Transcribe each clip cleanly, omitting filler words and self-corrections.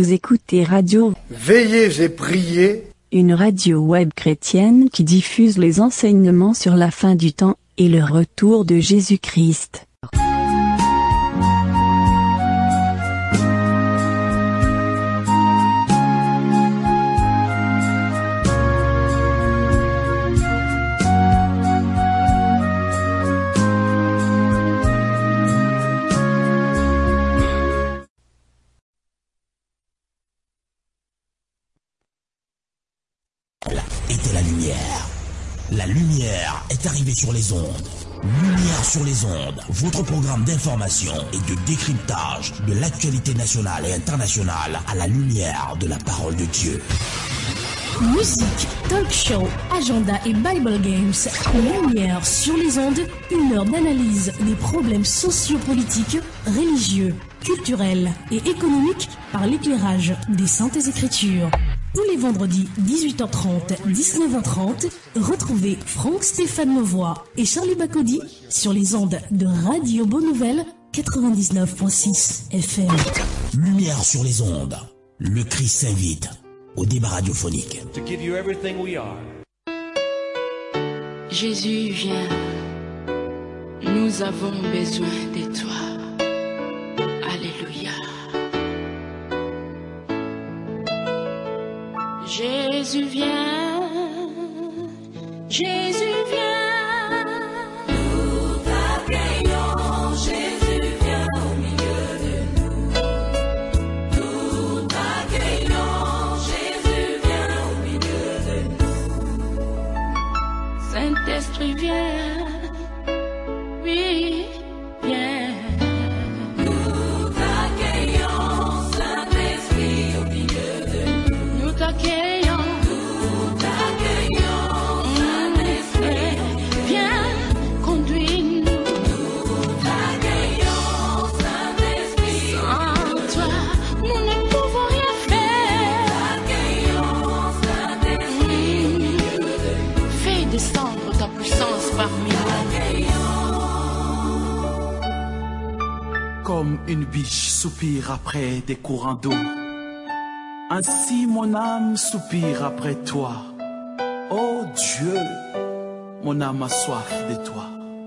Vous écoutez Radio Veillez et priez, une radio web chrétienne qui diffuse les enseignements sur la fin du temps et le retour de Jésus-Christ. Était la lumière. La lumière est arrivée sur les ondes. Lumière sur les ondes, votre programme d'information et de décryptage de l'actualité nationale et internationale à la lumière de la parole de Dieu. Musique, talk show, agenda et Bible Games. Lumière sur les ondes, une heure d'analyse des problèmes sociopolitiques, religieux, culturels et économiques par l'éclairage des Saintes Écritures. Tous les vendredis 18h30, 19h30, retrouvez Franck Stéphane Mauvois et Charlie Bacody sur les ondes de Radio Bonne Nouvelle 99.6 FM. Lumière sur les ondes, le Christ s'invite au débat radiophonique. To give you everything we are. Jésus, viens. Nous avons besoin de toi. Alléluia. Jésus, viens. Jésus, viens. Nous t'accueillons. Jésus, viens au milieu de nous. Nous t'accueillons. Jésus, viens au milieu de nous. Saint-Esprit, viens. Oui, viens. Nous t'accueillons. Saint-Esprit au milieu de nous. Nous t'accueillons. Comme une biche soupire après des courants d'eau, ainsi mon âme soupire après toi. Ô Dieu, mon âme a soif de toi.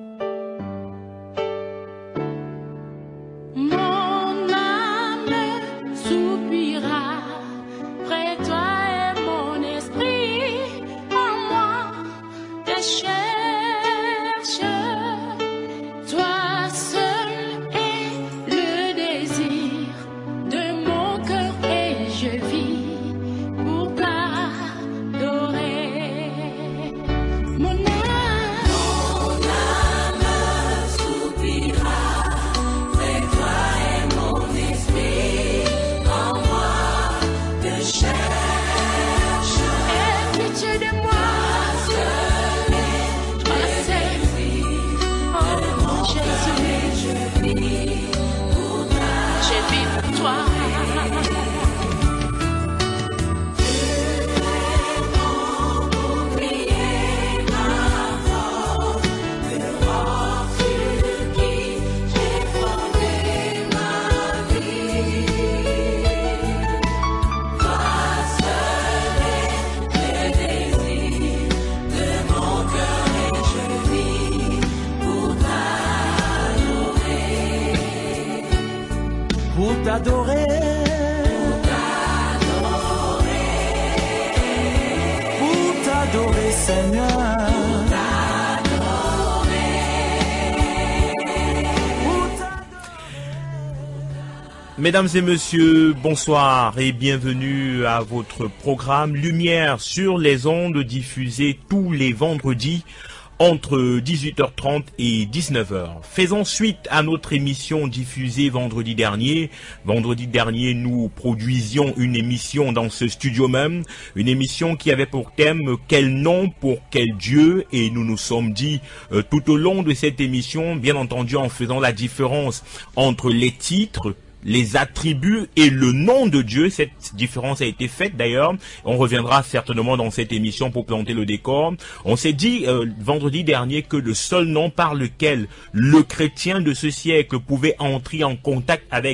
Mesdames et messieurs, bonsoir et bienvenue à votre programme Lumière sur les ondes diffusé tous les vendredis entre 18h30 et 19h. Faisons suite à notre émission diffusée vendredi dernier. Vendredi dernier, nous produisions une émission dans ce studio même, une émission qui avait pour thème « Quel nom pour quel Dieu ?» et nous nous sommes dit tout au long de cette émission, bien entendu en faisant la différence entre les titres, les attributs et le nom de Dieu. Cette différence a été faite d'ailleurs. On reviendra certainement dans cette émission pour planter le décor. On s'est dit vendredi dernier que le seul nom par lequel le chrétien de ce siècle pouvait entrer en contact avec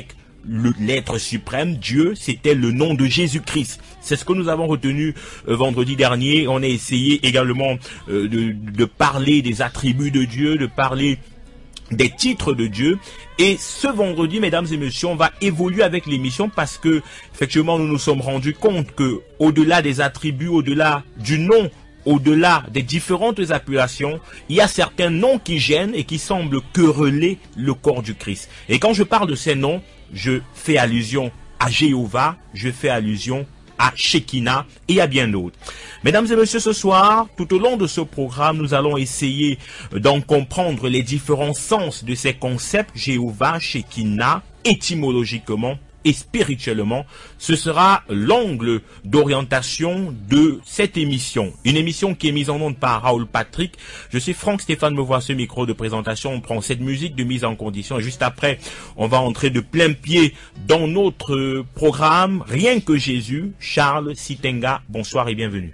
l'être suprême, Dieu, c'était le nom de Jésus-Christ. C'est ce que nous avons retenu vendredi dernier. On a essayé également de parler des attributs de Dieu, de parler des titres de Dieu. Et ce vendredi, mesdames et messieurs, on va évoluer avec l'émission parce que, effectivement, nous nous sommes rendus compte que, au-delà des attributs, au-delà du nom, au-delà des différentes appellations, il y a certains noms qui gênent et qui semblent quereller le corps du Christ. Et quand je parle de ces noms, je fais allusion à Jéhovah, je fais allusion à Shekinah et à bien d'autres. Mesdames et messieurs, ce soir, tout au long de ce programme, nous allons essayer d'en comprendre les différents sens de ces concepts, Jéhovah, Shekinah, étymologiquement et spirituellement. Ce sera l'angle d'orientation de cette émission. Une émission qui est mise en onde par Raoul Patrick. Je suis Franck Stéphane, me voit ce micro de présentation. On prend cette musique de mise en condition. Et juste après, on va entrer de plein pied dans notre programme. Rien que Jésus, Charles Sitenga. Bonsoir et bienvenue.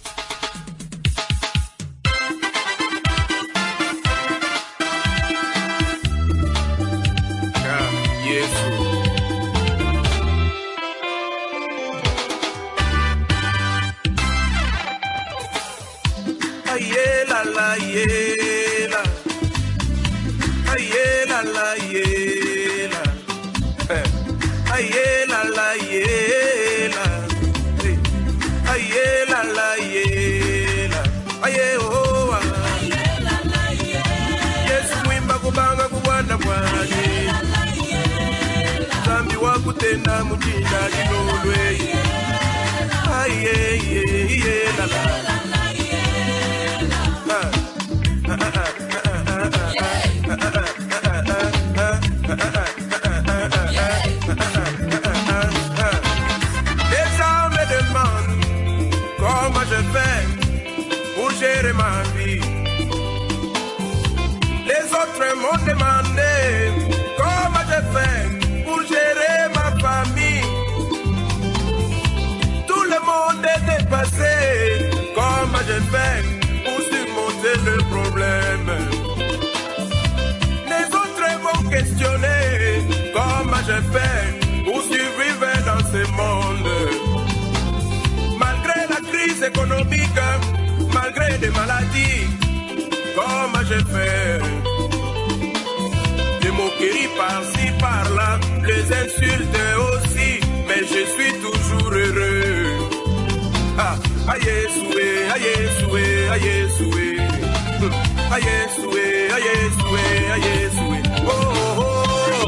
Tena mutinda kinolwe aye la la les gens me demandent comment je fais pour gérer ma vie. Les autres m'ont demandé comment je fais pour gérer ma famille. Tout le monde est dépassé. Comment je fais pour surmonter le problème? Les autres vont questionner comment je fais pour survivre dans ce monde. Malgré la crise économique, malgré des maladies, comment je fais? Des moqueries par-ci, par-là, les insultes aussi, mais je suis toujours heureux. Ah, aïe soué, aïe soué, aïe soué, aïe soué, aïe soué, aïe soué, oh oh oh.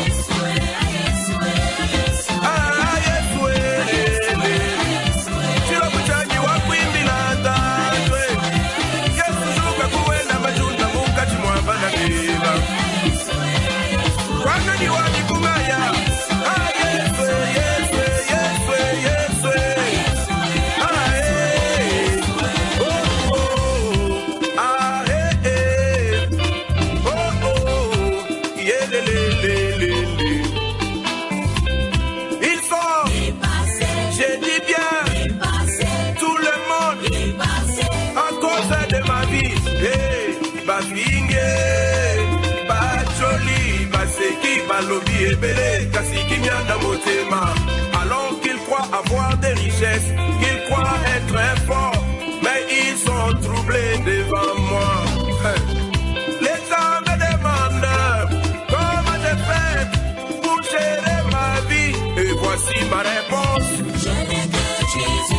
Alors qu'ils croient avoir des richesses, qu'ils croient être très forts, mais ils sont troublés devant moi. Les gens me demandent comment je fais pour gérer ma vie, et voici ma réponse. Je n'ai que Jésus.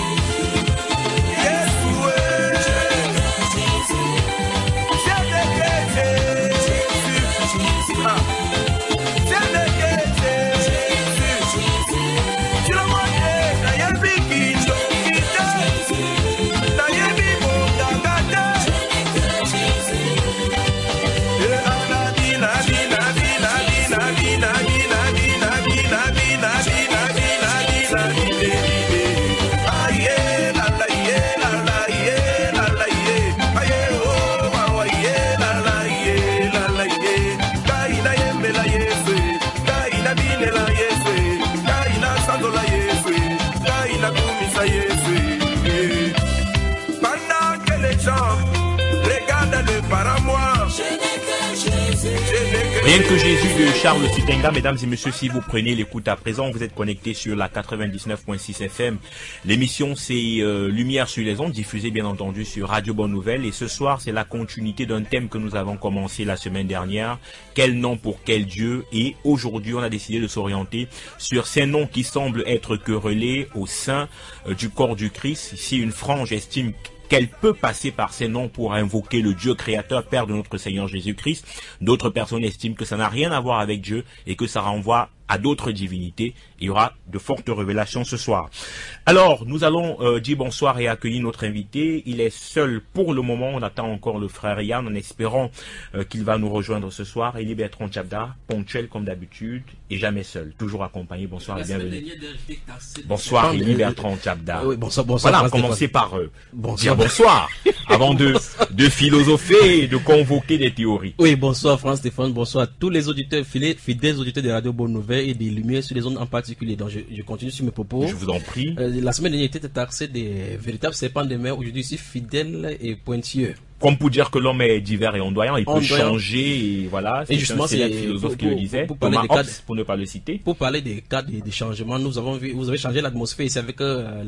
Pendant que les gens regardent le par moi, je n'ai que Jésus. Je n'ai que Rien que Jésus de Charles Sutenga, mesdames et messieurs, si vous prenez l'écoute à présent, vous êtes connectés sur la 99.6 FM. L'émission c'est Lumière sur les ondes, diffusée bien entendu sur Radio Bonne Nouvelle. Et ce soir, c'est la continuité d'un thème que nous avons commencé la semaine dernière. Quel nom pour quel Dieu? Et aujourd'hui, on a décidé de s'orienter sur ces noms qui semblent être querellés au sein du corps du Christ. Si une frange estime qu'elle peut passer par ces noms pour invoquer le Dieu créateur, Père de notre Seigneur Jésus-Christ. D'autres personnes estiment que ça n'a rien à voir avec Dieu et que ça renvoie à d'autres divinités. Il y aura de fortes révélations ce soir. Alors, nous allons dire bonsoir et accueillir notre invité. Il est seul pour le moment. On attend encore le frère Yann en espérant qu'il va nous rejoindre ce soir. Élie Bertrand Tchabda, ponctuel comme d'habitude et jamais seul. Toujours accompagné. Bonsoir et bienvenue. Bonsoir Élie Bertrand Tchabda. Oui, bonsoir. Voilà, commencer par dire bonsoir avant de philosopher et de convoquer des théories. Oui, bonsoir Franck Stéphane, bonsoir à tous les auditeurs, fidèles auditeurs de Radio Bonne Nouvelle et des Lumières sur les ondes en particulier. Donc je continue sur mes propos. Je vous en prie. La semaine dernière, j'étais taxé des véritables serpents de mer. Aujourd'hui, je suis fidèle et pointilleux. Comme pour dire que l'homme est divers et ondoyant, il peut changer, et voilà. Et justement, c'est le philosophe qui le disait, Thomas Hobbes, pour ne pas le citer. Pour parler des cas de changement, vous avez changé l'atmosphère ici avec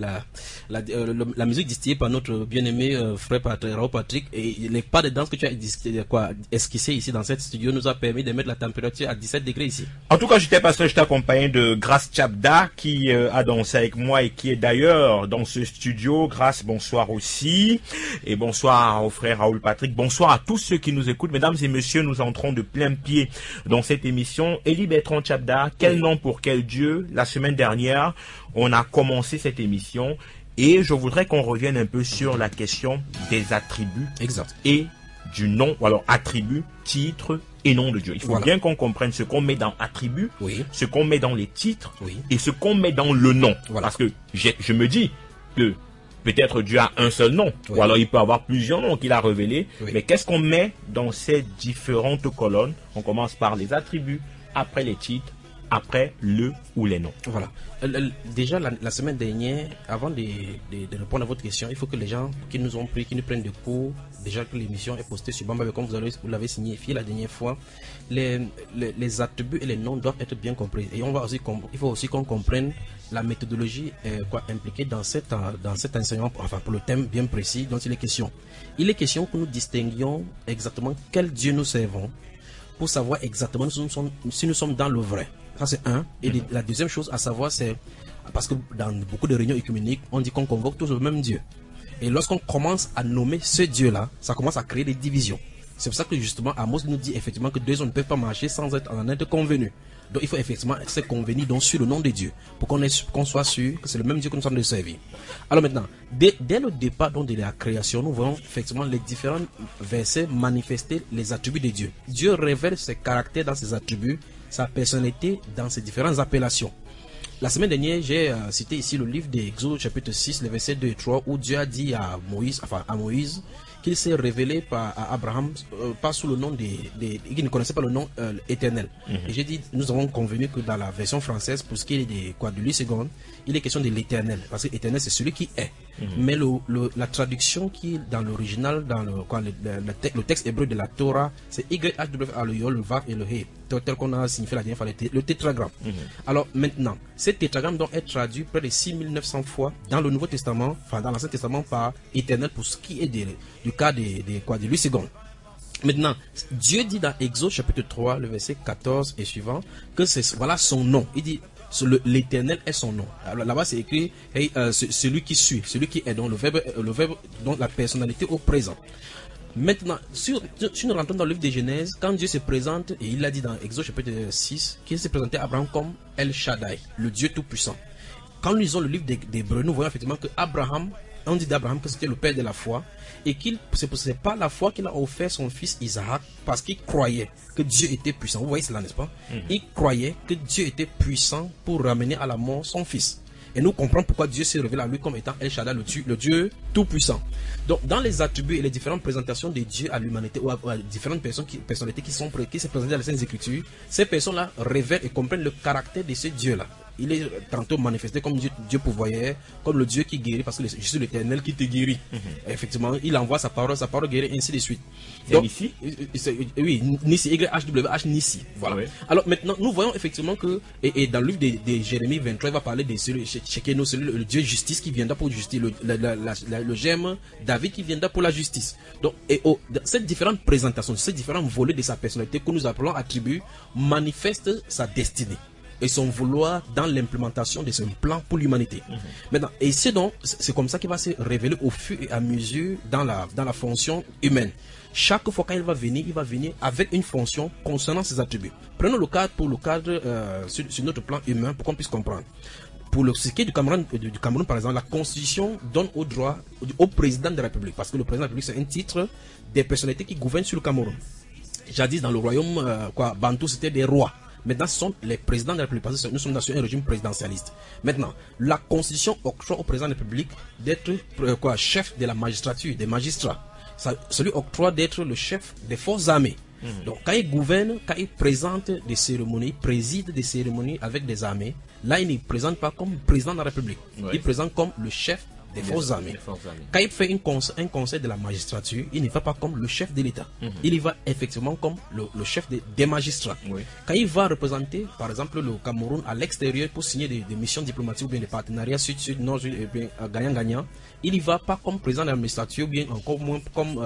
la musique distillée par notre bien-aimé frère Raoul Patrick, et les pas de danse que tu as esquissé ici dans cette studio nous a permis de mettre la température à 17 degrés ici. En tout cas, j'étais accompagné de Grace Tchabda qui a dansé avec moi et qui est d'ailleurs dans ce studio. Grace, bonsoir aussi. Et bonsoir au frère Raoul Patrick. Bonsoir à tous ceux qui nous écoutent. Mesdames et messieurs, nous entrons de plein pied dans cette émission. Élie Bertrand Tchabda, quel nom pour quel Dieu? La semaine dernière, on a commencé cette émission et je voudrais qu'on revienne un peu sur la question des attributs et du nom, ou alors attributs, titres et nom de Dieu. Il faut bien qu'on comprenne ce qu'on met dans attributs, ce qu'on met dans les titres et ce qu'on met dans le nom. Parce que je me dis que peut-être Dieu a un seul nom, ou alors il peut avoir plusieurs noms qu'il a révélés, mais qu'est-ce qu'on met dans ces différentes colonnes? On commence par les attributs, après les titres, après le ou les noms. Voilà. Déjà, la semaine dernière, avant de répondre à votre question, il faut que les gens qui nous ont pris, qui nous prennent de cours, déjà que l'émission est postée sur Bamba, comme vous l'avez signifié la dernière fois, les attributs et les noms doivent être bien compris. Et il faut aussi qu'on comprenne la méthodologie impliquée dans cet enseignement, enfin pour le thème bien précis dont il est question. Il est question que nous distinguions exactement quel Dieu nous servons pour savoir exactement si nous sommes dans le vrai. Ça c'est un. Et la deuxième chose à savoir, c'est parce que dans beaucoup de réunions œcuméniques, on dit qu'on convoque tous le même Dieu. Et lorsqu'on commence à nommer ce Dieu-là, ça commence à créer des divisions. C'est pour ça que justement Amos nous dit effectivement que deux hommes ne peuvent pas marcher sans en être convenus. Donc il faut effectivement se convenir donc sur le nom de Dieu pour qu'on soit sûr que c'est le même Dieu que nous sommes de servir. Alors maintenant, dès le départ donc de la création, nous voyons effectivement les différents versets manifester les attributs de Dieu. Dieu révèle ses caractères dans ses attributs, sa personnalité dans ses différentes appellations. La semaine dernière, j'ai cité ici le livre d'Exode chapitre 6, les versets 2 et 3, où Dieu a dit à Moïse qu'il s'est révélé à Abraham, pas sous le nom qu'il ne connaissait pas le nom éternel. Et j'ai dit, nous avons convenu que dans la version française, pour ce qui est de lui seconde, il est question de l'éternel, parce que l'éternel c'est celui qui est. Mais la traduction qui est dans l'original, dans le texte hébreu de la Torah, c'est YHWH, le Yod, le Vav et le He, tel qu'on a signifié la dernière fois, le tétragramme. Alors maintenant, ce tétragramme doit être traduit près de 6900 fois dans le Nouveau Testament, enfin dans l'Ancien Testament par éternel pour ce qui est du cas de lui seconde. Maintenant, Dieu dit dans Exode chapitre 3, le verset 14 et suivant, que voilà son nom. Il dit l'éternel est son nom. Alors là-bas c'est écrit celui qui suit, celui qui est, donc le verbe donc la personnalité au présent. Maintenant, si nous rentrons dans le livre de Genèse, quand Dieu se présente, et il a dit dans Exode chapitre 6, qu'il s'est présenté à Abraham comme El Shaddai, le Dieu tout-puissant. Quand nous lisons le livre d'Hébreux, nous voyons effectivement que Abraham, on dit d'Abraham que c'était le père de la foi, et c'est pas la foi qu'il a offert son fils Isaac, parce qu'il croyait que Dieu était puissant. Vous voyez cela, n'est-ce pas? Il croyait que Dieu était puissant pour ramener à la mort son fils. Et nous comprenons pourquoi Dieu s'est révélé à lui comme étant El Shaddai, le Dieu tout-puissant. Donc, dans les attributs et les différentes présentations de Dieu à l'humanité, ou à différentes personnalités qui se présentent dans les Saintes Écritures, ces personnes-là révèlent et comprennent le caractère de ce Dieu-là. il est tantôt manifesté comme Dieu pourvoyeur, comme le Dieu qui guérit, parce que je suis l'Éternel qui te guérit. Effectivement, il envoie sa parole guérit, ainsi de suite. C'est Nissi? Oui, Nissi, YHWH Nissi. Voilà. Oui. Alors maintenant, nous voyons effectivement que, et dans le livre de Jérémie 23, il va parler de celui, le Dieu justice qui viendra pour justice, le germe David qui viendra pour la justice. Donc, cette différente présentation, ces différents volets de sa personnalité que nous appelons attributs, manifestent sa destinée et son vouloir dans l'implémentation de son plan pour l'humanité. Maintenant, et c'est comme ça qu'il va se révéler au fur et à mesure dans la fonction humaine. Chaque fois qu'il va venir avec une fonction concernant ses attributs. Prenons le cadre sur notre plan humain pour qu'on puisse comprendre. Pour ce qui est du Cameroun, par exemple, la Constitution donne au droit au président de la République, parce que le président de la République, c'est un titre des personnalités qui gouvernent sur le Cameroun. Jadis, dans le royaume Bantou, c'était des rois. Maintenant, ce sont les présidents de la République, parce que nous sommes dans un régime présidentialiste. Maintenant, la Constitution octroie au président de la République d'être chef de la magistrature, des magistrats. Celui octroie d'être le chef des forces armées. Donc, quand il gouverne, quand il présente des cérémonies, il préside des cérémonies avec des armées, là, il ne présente pas comme président de la République. Ouais. Il présente comme le chef des forces armées. Quand il fait un conseil de la magistrature, il ne va pas comme le chef de l'État. Il y va effectivement comme le chef des magistrats. Oui. Quand il va représenter, par exemple, le Cameroun à l'extérieur pour signer des missions diplomatiques ou bien des partenariats sud-sud, nord-sud, gagnant-gagnant, il y va pas comme président de la magistrature ou bien encore moins comme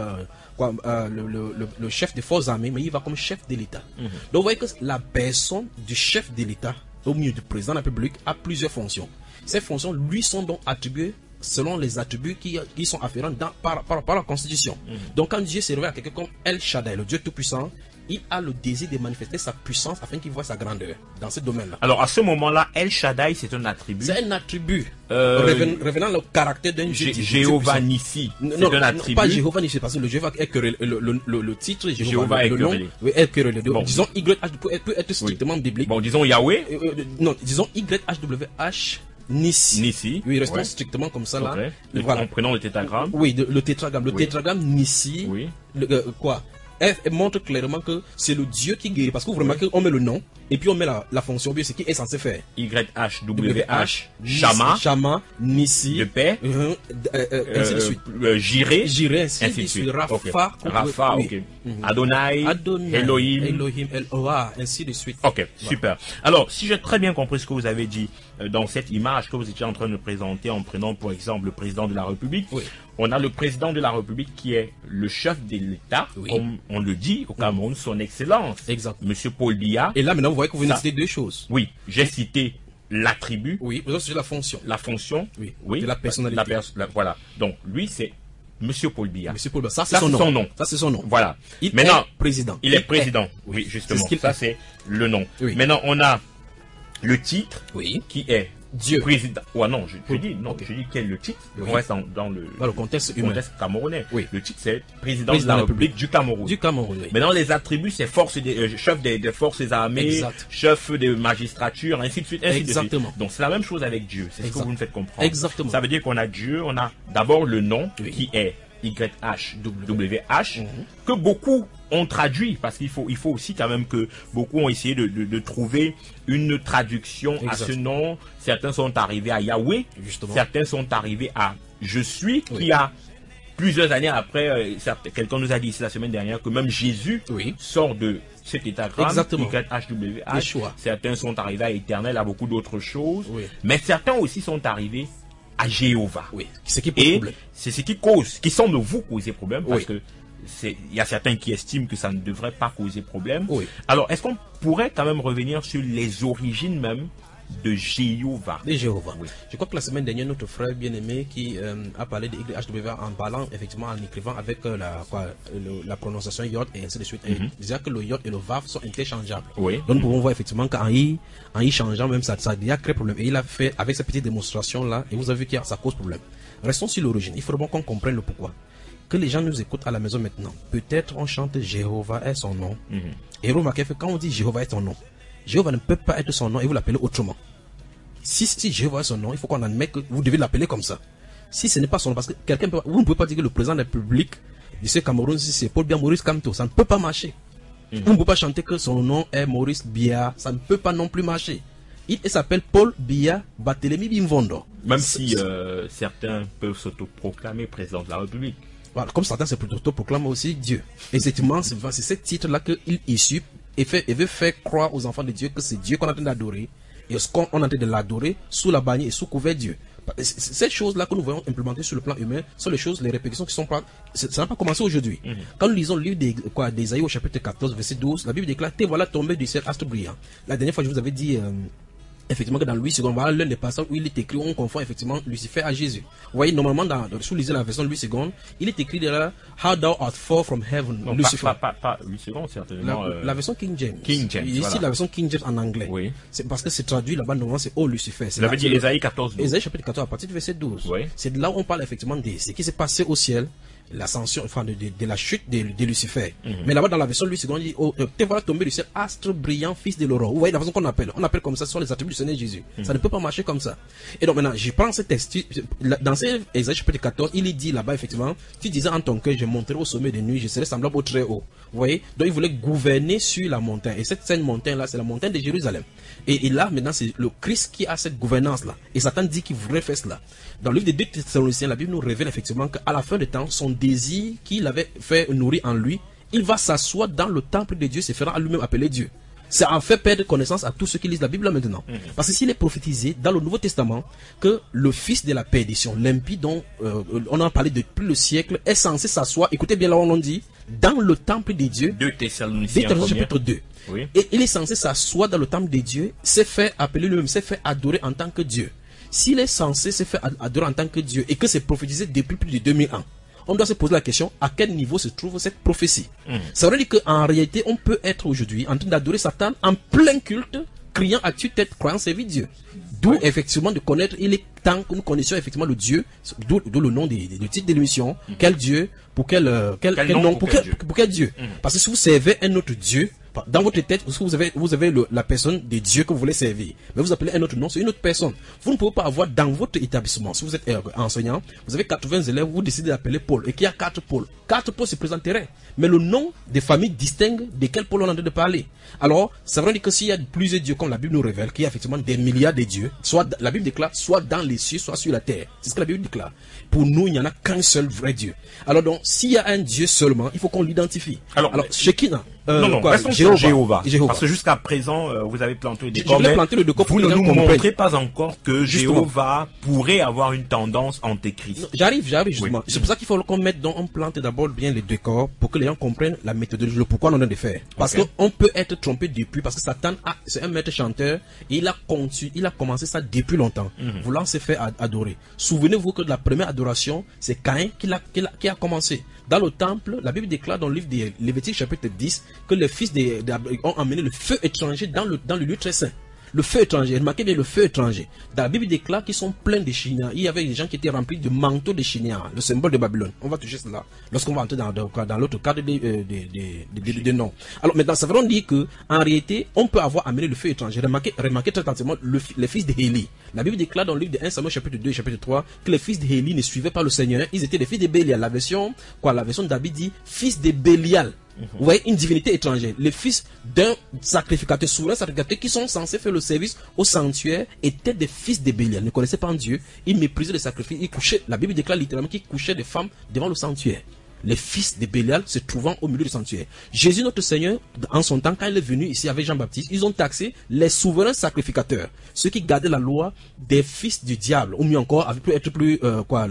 le chef des forces armées, mais il va comme chef de l'État. Donc vous voyez que la personne du chef de l'État, au milieu du président de la République, a plusieurs fonctions. Ces fonctions lui sont donc attribuées selon les attributs qui sont afférents par la Constitution. Donc quand Dieu se révèle à quelqu'un comme El Shaddai, le Dieu Tout-Puissant, il a le désir de manifester sa puissance afin qu'il voie sa grandeur dans ce domaine-là. Alors à ce moment-là, El Shaddai, c'est un attribut. C'est un attribut révélant le caractère d'un Dieu. Jéhovah Nissi, c'est un attribut. Pas Jéhovah Nissi, parce que le Jéhovah est querellé. Le titre Jéhovah est querellé. Oui, est querellé. Bon. Disons YH peut être strictement biblique. Bon, disons Yahweh. Non, disons YHWH. Nissi. Oui, restons strictement comme ça là. Voilà. En prenant le tétragramme. Oui, le tétragramme. Le tétragramme Nissi. Oui. Elle montre clairement que c'est le Dieu qui guérit. Parce que vous remarquez, on met le nom et puis on met la fonction, bien ce qui est censé faire. YHWH, Shama, Nissi, de paix, ainsi de suite. Jireh, ainsi de suite. Rafa, ok. Adonai, Elohim, El-Oah, ainsi de suite. Ok, super. Alors, si j'ai très bien compris ce que vous avez dit dans cette image que vous étiez en train de présenter en prenant pour exemple le président de la République, on a le président de la République qui est le chef de l'État, comme on le dit au Cameroun, son excellence, Monsieur Paul Biya. Et là maintenant vous voyez que vous venez de citer deux choses. Oui, j'ai cité l'attribut. Oui, c'est la fonction. La fonction, oui, de la personnalité. Voilà. Donc lui c'est Monsieur Paul Biya. Monsieur Paul Biya, ça c'est son nom. Ça c'est son nom. Voilà. Maintenant, président. Il est président. Oui, justement. Ça c'est le nom. Maintenant on a le titre qui est Dieu. Président. Ouais, non, je dis quel est le titre. On reste dans le contexte camerounais. Le titre c'est président de la République du Cameroun. Maintenant les attributs c'est chef des forces armées, chef de magistrature, ainsi de suite, Exactement. Donc c'est la même chose avec Dieu. C'est ce que vous nous faites comprendre. Exactement. Ça veut dire qu'on a Dieu, on a d'abord le nom qui est YHWH que beaucoup ont traduit, parce qu'il faut aussi quand même que beaucoup ont essayé de trouver une traduction à ce nom. Certains sont arrivés à Yahweh, certains sont arrivés à Je suis, qui a plusieurs années après, quelqu'un nous a dit ici la semaine dernière que même Jésus sort de cet étagramme, YHWH. Certains sont arrivés à Éternel, à beaucoup d'autres choses, mais certains aussi sont arrivés à Jéhovah. C'est qui pose problème. C'est ce qui semble vous causer problème, parce que il y a certains qui estiment que ça ne devrait pas causer problème. Alors, est-ce qu'on pourrait quand même revenir sur les origines même de Jéhovah? Je crois que la semaine dernière, notre frère bien-aimé qui a parlé de YHWH en parlant, effectivement, en écrivant avec la prononciation Yod et ainsi de suite. Il disait que le Yod et le Vav sont interchangeables. Donc nous pouvons voir effectivement qu'en y changeant même ça a créé problème. Et il a fait avec cette petite démonstration là, et vous avez vu que ça cause problème. Restons sur l'origine. Il faut bon qu'on comprenne le pourquoi. Que les gens nous écoutent à la maison maintenant. Peut-être on chante Jéhovah est son nom. Et remarquez que quand on dit Jéhovah est son nom, Jéhovah ne peut pas être son nom et vous l'appelez autrement. Si Jéhovah est son nom, il faut qu'on admette que vous devez l'appeler comme ça. Si ce n'est pas son nom, parce que vous ne pouvez pas dire que le président de la République de ce Cameroun, si c'est Paul Biya Maurice Kamto, ça ne peut pas marcher. Vous ne pouvez pas chanter que son nom est Maurice Biya, ça ne peut pas non plus marcher. Il s'appelle Paul Biya Barthélemy Bimvondo. Même si certains peuvent s'autoproclamer président de la République. Voilà, comme certains se proclament aussi Dieu. Effectivement, c'est ce titre-là qu'il issue et veut faire croire aux enfants de Dieu que c'est Dieu qu'on est en train d'adorer. Et ce qu'on est en train de l'adorer sous la bannière et sous couvert Dieu. Ces choses-là que nous voyons implémentées sur le plan humain sont les choses, les répercussions qui sont pas. Ça n'a pas commencé aujourd'hui. Quand nous lisons le livre d'Ésaïe au chapitre 14, verset 12, la Bible déclare: Te voilà tombé du ciel, astre brillant. La dernière fois, je vous avais dit. Effectivement que dans Louis II, voilà l'un des passages où il est écrit, on confond effectivement Lucifer à Jésus. Vous voyez, normalement, si vous lisez la version de Louis II, il est écrit de là, How thou art fall from heaven. Non, Lucifer. Pas Louis II, certainement. La version King James. King James. Ici, voilà. la version King James en anglais. Oui. C'est parce que c'est traduit là-bas, normalement, c'est Oh Lucifer. Vous avez dit Ésaïe 14. Ésaïe chapitre 14, à partir du verset 12. Oui. C'est de là où on parle effectivement de ce qui s'est passé au ciel, l'ascension, enfin de la chute de Lucifer. Mais là-bas dans la version Louis II, on dit te voilà tombé du ciel, astre brillant, fils de l'aurore. Vous voyez la façon qu'on appelle. On appelle comme ça, ce sont les attributs du Seigneur Jésus. Ça ne peut pas marcher comme ça. Et donc maintenant, je prends ce texte, dans Ésaïe chapitre 14, il est dit là-bas effectivement, tu disais en ton cœur, je monterai au sommet des nuits, je serai semblable au très haut. Vous voyez, donc il voulait gouverner sur la montagne. Et cette montagne-là, c'est la montagne de Jérusalem. Et là, maintenant, c'est le Christ qui a cette gouvernance-là. Et Satan dit qu'il voudrait faire cela. Dans le livre des 2 Thessaloniciens, la Bible nous révèle effectivement qu'à la fin du temps, son désir qu'il avait fait nourrir en lui, il va s'asseoir dans le temple de Dieu, se fera à lui-même appeler Dieu. Ça en fait perdre connaissance à tous ceux qui lisent la Bible là maintenant. Parce que s'il est prophétisé dans le Nouveau Testament que le fils de la perdition, l'impie dont on a parlé depuis le siècle, est censé s'asseoir, écoutez bien là où on dit, dans le temple de Dieu. 2 Thessaloniciens chapitre 2. Oui. Et il est censé s'asseoir dans le temple de Dieu, s'est fait appeler lui-même, s'est fait adorer en tant que Dieu. S'il est censé se faire adorer en tant que Dieu et que c'est prophétisé depuis plus de 2000 ans, on doit se poser la question à quel niveau se trouve cette prophétie. Ça veut dire qu'en réalité, on peut être aujourd'hui en train d'adorer Satan en plein culte, criant à tue-tête, croyant servir Dieu. D'où effectivement de connaître, il est temps que nous connaissions effectivement le Dieu, d'où le nom du titre de l'émission. Quel Dieu, pour quel nom, pour quel Dieu. Parce que si vous servez un autre Dieu, dans votre tête, vous avez la personne de Dieu que vous voulez servir. Mais vous appelez un autre nom, c'est une autre personne. Vous ne pouvez pas avoir dans votre établissement, si vous êtes enseignant, vous avez 80 élèves, vous décidez d'appeler Paul, et qu'il y a 4 Pauls. 4 Pauls se présenteraient. Mais le nom des familles distingue de quel Paul on est en train de parler. Alors, ça veut dire que s'il y a plusieurs dieux, comme la Bible nous révèle, qu'il y a effectivement des milliards de dieux, soit la Bible déclare, soit dans les cieux, soit sur la terre. C'est ce que la Bible déclare. Pour nous, il n'y en a qu'un seul vrai Dieu. Alors donc, s'il y a un Dieu seulement, il faut qu'on l'identifie. Alors Shekinah. Restons sur Jéhovah. Parce que jusqu'à présent, vous avez planté le décor, mais vous ne nous montrez pas encore que Jéhovah pourrait avoir une tendance antéchrist. J'arrive justement. Oui. C'est pour ça qu'il faut qu'on mette on plante d'abord bien le décor pour que les gens comprennent la méthodologie, le pourquoi on en a de faire. Parce qu'on peut être trompé depuis, parce que Satan c'est un maître chanteur et il a commencé ça depuis longtemps, voulant se faire adorer. Souvenez-vous que de la première adoration, c'est Caïn qui a commencé. Dans le temple, la Bible déclare dans le livre de Lévitique chapitre 10 que les fils ont amené le feu étranger dans le lieu très saint. Le feu étranger, remarquez bien le feu étranger. Dans la Bible déclare qu'ils sont pleins de chignards. Il y avait des gens qui étaient remplis de manteaux de chignards, le symbole de Babylone. On va toucher cela lorsqu'on va entrer dans l'autre cadre des noms. Alors maintenant, ça veut dire que en réalité, on peut avoir amené le feu étranger. Remarquez très attentivement les fils de Élie. La Bible déclare dans le livre de 1 Samuel chapitre 2 chapitre 3 que les fils de Élie ne suivaient pas le Seigneur. Ils étaient les fils de Bélial. La version de David dit fils de Bélial. Vous voyez, une divinité étrangère. Les fils d'un sacrificateur, souverain sacrificateur, qui sont censés faire le service au sanctuaire, étaient des fils de Bélial. Ils ne connaissaient pas Dieu. Ils méprisaient les sacrifices. Ils couchaient. La Bible déclare littéralement qu'ils couchaient des femmes devant le sanctuaire. Les fils de Bélial se trouvant au milieu du sanctuaire. Jésus, notre Seigneur, en son temps, quand il est venu ici avec Jean-Baptiste, ils ont taxé les souverains sacrificateurs, ceux qui gardaient la loi, des fils du diable, ou mieux encore, pour être plus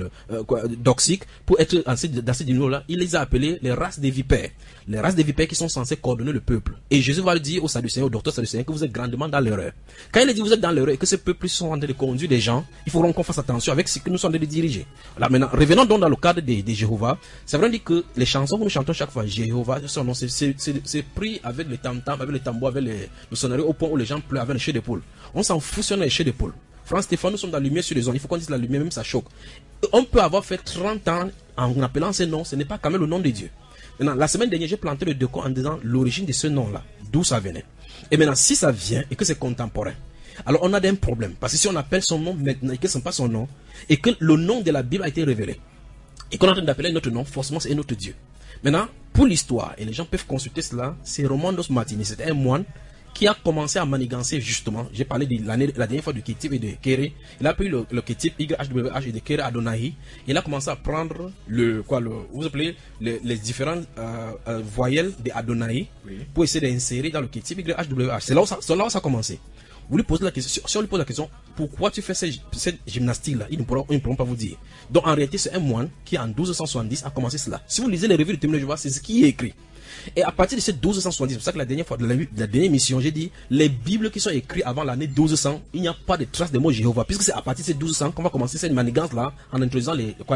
doxique, pour être dans ces niveau-là, il les a appelés les races des vipères. Les races des vipères qui sont censées coordonner le peuple. Et Jésus va le dire aux Sadducéens, aux docteurs Sadducéens, que vous êtes grandement dans l'erreur. Quand il dit vous êtes dans l'erreur et que ces peuples sont en train de conduire des gens, il faudra qu'on fasse attention avec ce que nous sommes en train de diriger. Là maintenant, revenons donc dans le cadre de Jéhovah. C'est vrai que les chansons que nous chantons chaque fois, Jéhovah, c'est pris avec les tam-tams, avec les tambours, avec le sonnerie au point où les gens pleurent avec les chais d'épaule. On s'en fout sur les chais d'épaule. Frère Stéphane, nous sommes dans la lumière sur les ondes. Il faut qu'on dise la lumière, même ça choque. On peut avoir fait 30 ans en appelant ces noms, ce n'est pas quand même le nom de Dieu. Maintenant, la semaine dernière, j'ai planté le décor en disant l'origine de ce nom-là, d'où ça venait. Et maintenant, si ça vient et que c'est contemporain, alors on a un problème. Parce que si on appelle son nom maintenant et que ce n'est pas son nom, et que le nom de la Bible a été révélé, et qu'on est en train d'appeler notre nom, forcément c'est un autre Dieu. Maintenant, pour l'histoire, et les gens peuvent consulter cela, c'est Romandos Martinis, c'était un moine qui a commencé à manigancer justement. J'ai parlé de la dernière fois de Ketib et de Kéré. Il a pris le Ketib YHWH et de Kéré Adonai. Il a commencé à prendre vous appelez les différentes voyelles de Adonai pour essayer d'insérer dans le Ketib YHWH. C'est là où ça a commencé. Vous lui posez la question, si on lui pose la question, pourquoi tu fais cette gymnastique-là, ils ne pourront pas vous dire. Donc en réalité, c'est un moine qui en 1270 a commencé cela. Si vous lisez les revues de Témoins de Jéhovah, c'est ce qui est écrit. Et à partir de cette 1270, c'est pour ça que la dernière fois, la dernière émission, j'ai dit, les Bibles qui sont écrites avant l'année 1200, il n'y a pas de traces des mots Jéhovah, puisque c'est à partir de cette 1200 qu'on va commencer cette manigance-là, en introduisant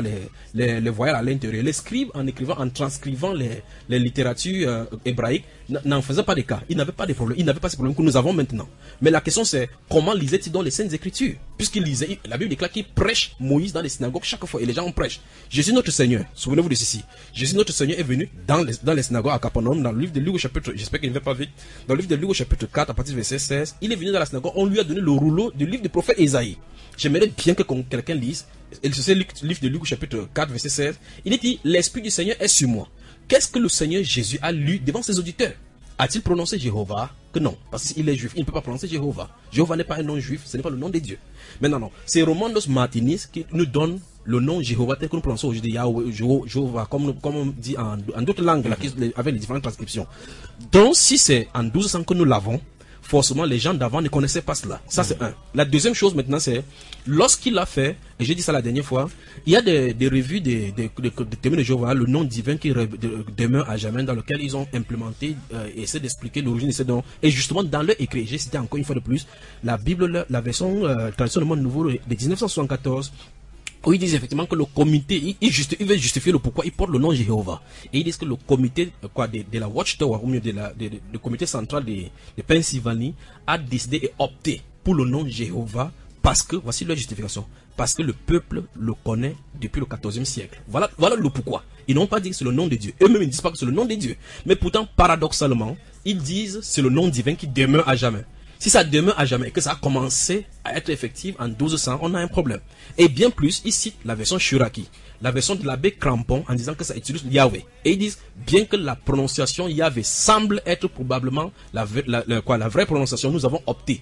les voyelles à l'intérieur. Les scribes, en transcrivant les littératures hébraïques, n'en faisaient pas de cas. Ils n'avaient pas de problème. Ils n'avaient pas ces problèmes que nous avons maintenant. Mais la question c'est, comment lisaient-ils dans les Saintes Écritures? Puisqu'ils lisaient, la Bible déclare qu'ils prêchent Moïse dans les synagogues chaque fois, et les gens en prêchent. Jésus notre Seigneur, souvenez-vous de ceci. Jésus notre Seigneur est venu dans les synagogues à Capernaum, dans le livre de Luc au chapitre, j'espère qu'il ne va pas vite, dans le livre de Luc au chapitre 4, à partir du verset 16, il est venu dans la synagogue, on lui a donné le rouleau du livre du prophète Ésaïe. J'aimerais bien que quelqu'un lise, c'est le livre de Luc au chapitre 4, verset 16, il est dit, l'Esprit du Seigneur est sur moi. Qu'est-ce que le Seigneur Jésus a lu devant ses auditeurs? A-t-il prononcé Jéhovah? Que non, parce qu'il est juif, il ne peut pas prononcer Jéhovah. Jéhovah n'est pas un nom juif, ce n'est pas le nom de Dieu. Maintenant, non, c'est Romanos Martinis qui nous donne le nom Jéhovah tel que nous prononçons aujourd'hui, Yahweh, Jéhovah, comme on dit en d'autres langues, avec les différentes transcriptions. Donc, si c'est en 1200 que nous l'avons, forcément, les gens d'avant ne connaissaient pas cela. Ça, c'est un. La deuxième chose maintenant, c'est, lorsqu'il l'a fait, et j'ai dit ça la dernière fois, il y a des revues de Témoins de Jéhovah, le nom divin qui demeure à jamais, dans lequel ils ont implémenté, essaient d'expliquer l'origine de ces dons. Et justement, dans leur écrit, j'ai cité encore une fois de plus, la Bible, la version Tradition du Monde Nouveau de 1974, où ils disent effectivement que le comité, il veut justifier le pourquoi il porte le nom Jéhovah. Et ils disent que le comité de la Watchtower, ou mieux le comité central de Pennsylvanie, a décidé et opté pour le nom Jéhovah parce que, voici leur justification, parce que le peuple le connaît depuis le 14e siècle. Voilà le pourquoi. Ils n'ont pas dit que c'est le nom de Dieu. Eux-mêmes ne disent pas que c'est le nom de Dieu. Mais pourtant, paradoxalement, ils disent que c'est le nom divin qui demeure à jamais. Si ça demeure à jamais et que ça a commencé à être effectif en 1200, on a un problème. Et bien plus, ils citent la version Shuraki, la version de l'abbé Crampon, en disant que ça utilise Yahweh. Et ils disent, bien que la prononciation Yahweh semble être probablement la vraie prononciation, nous avons opté.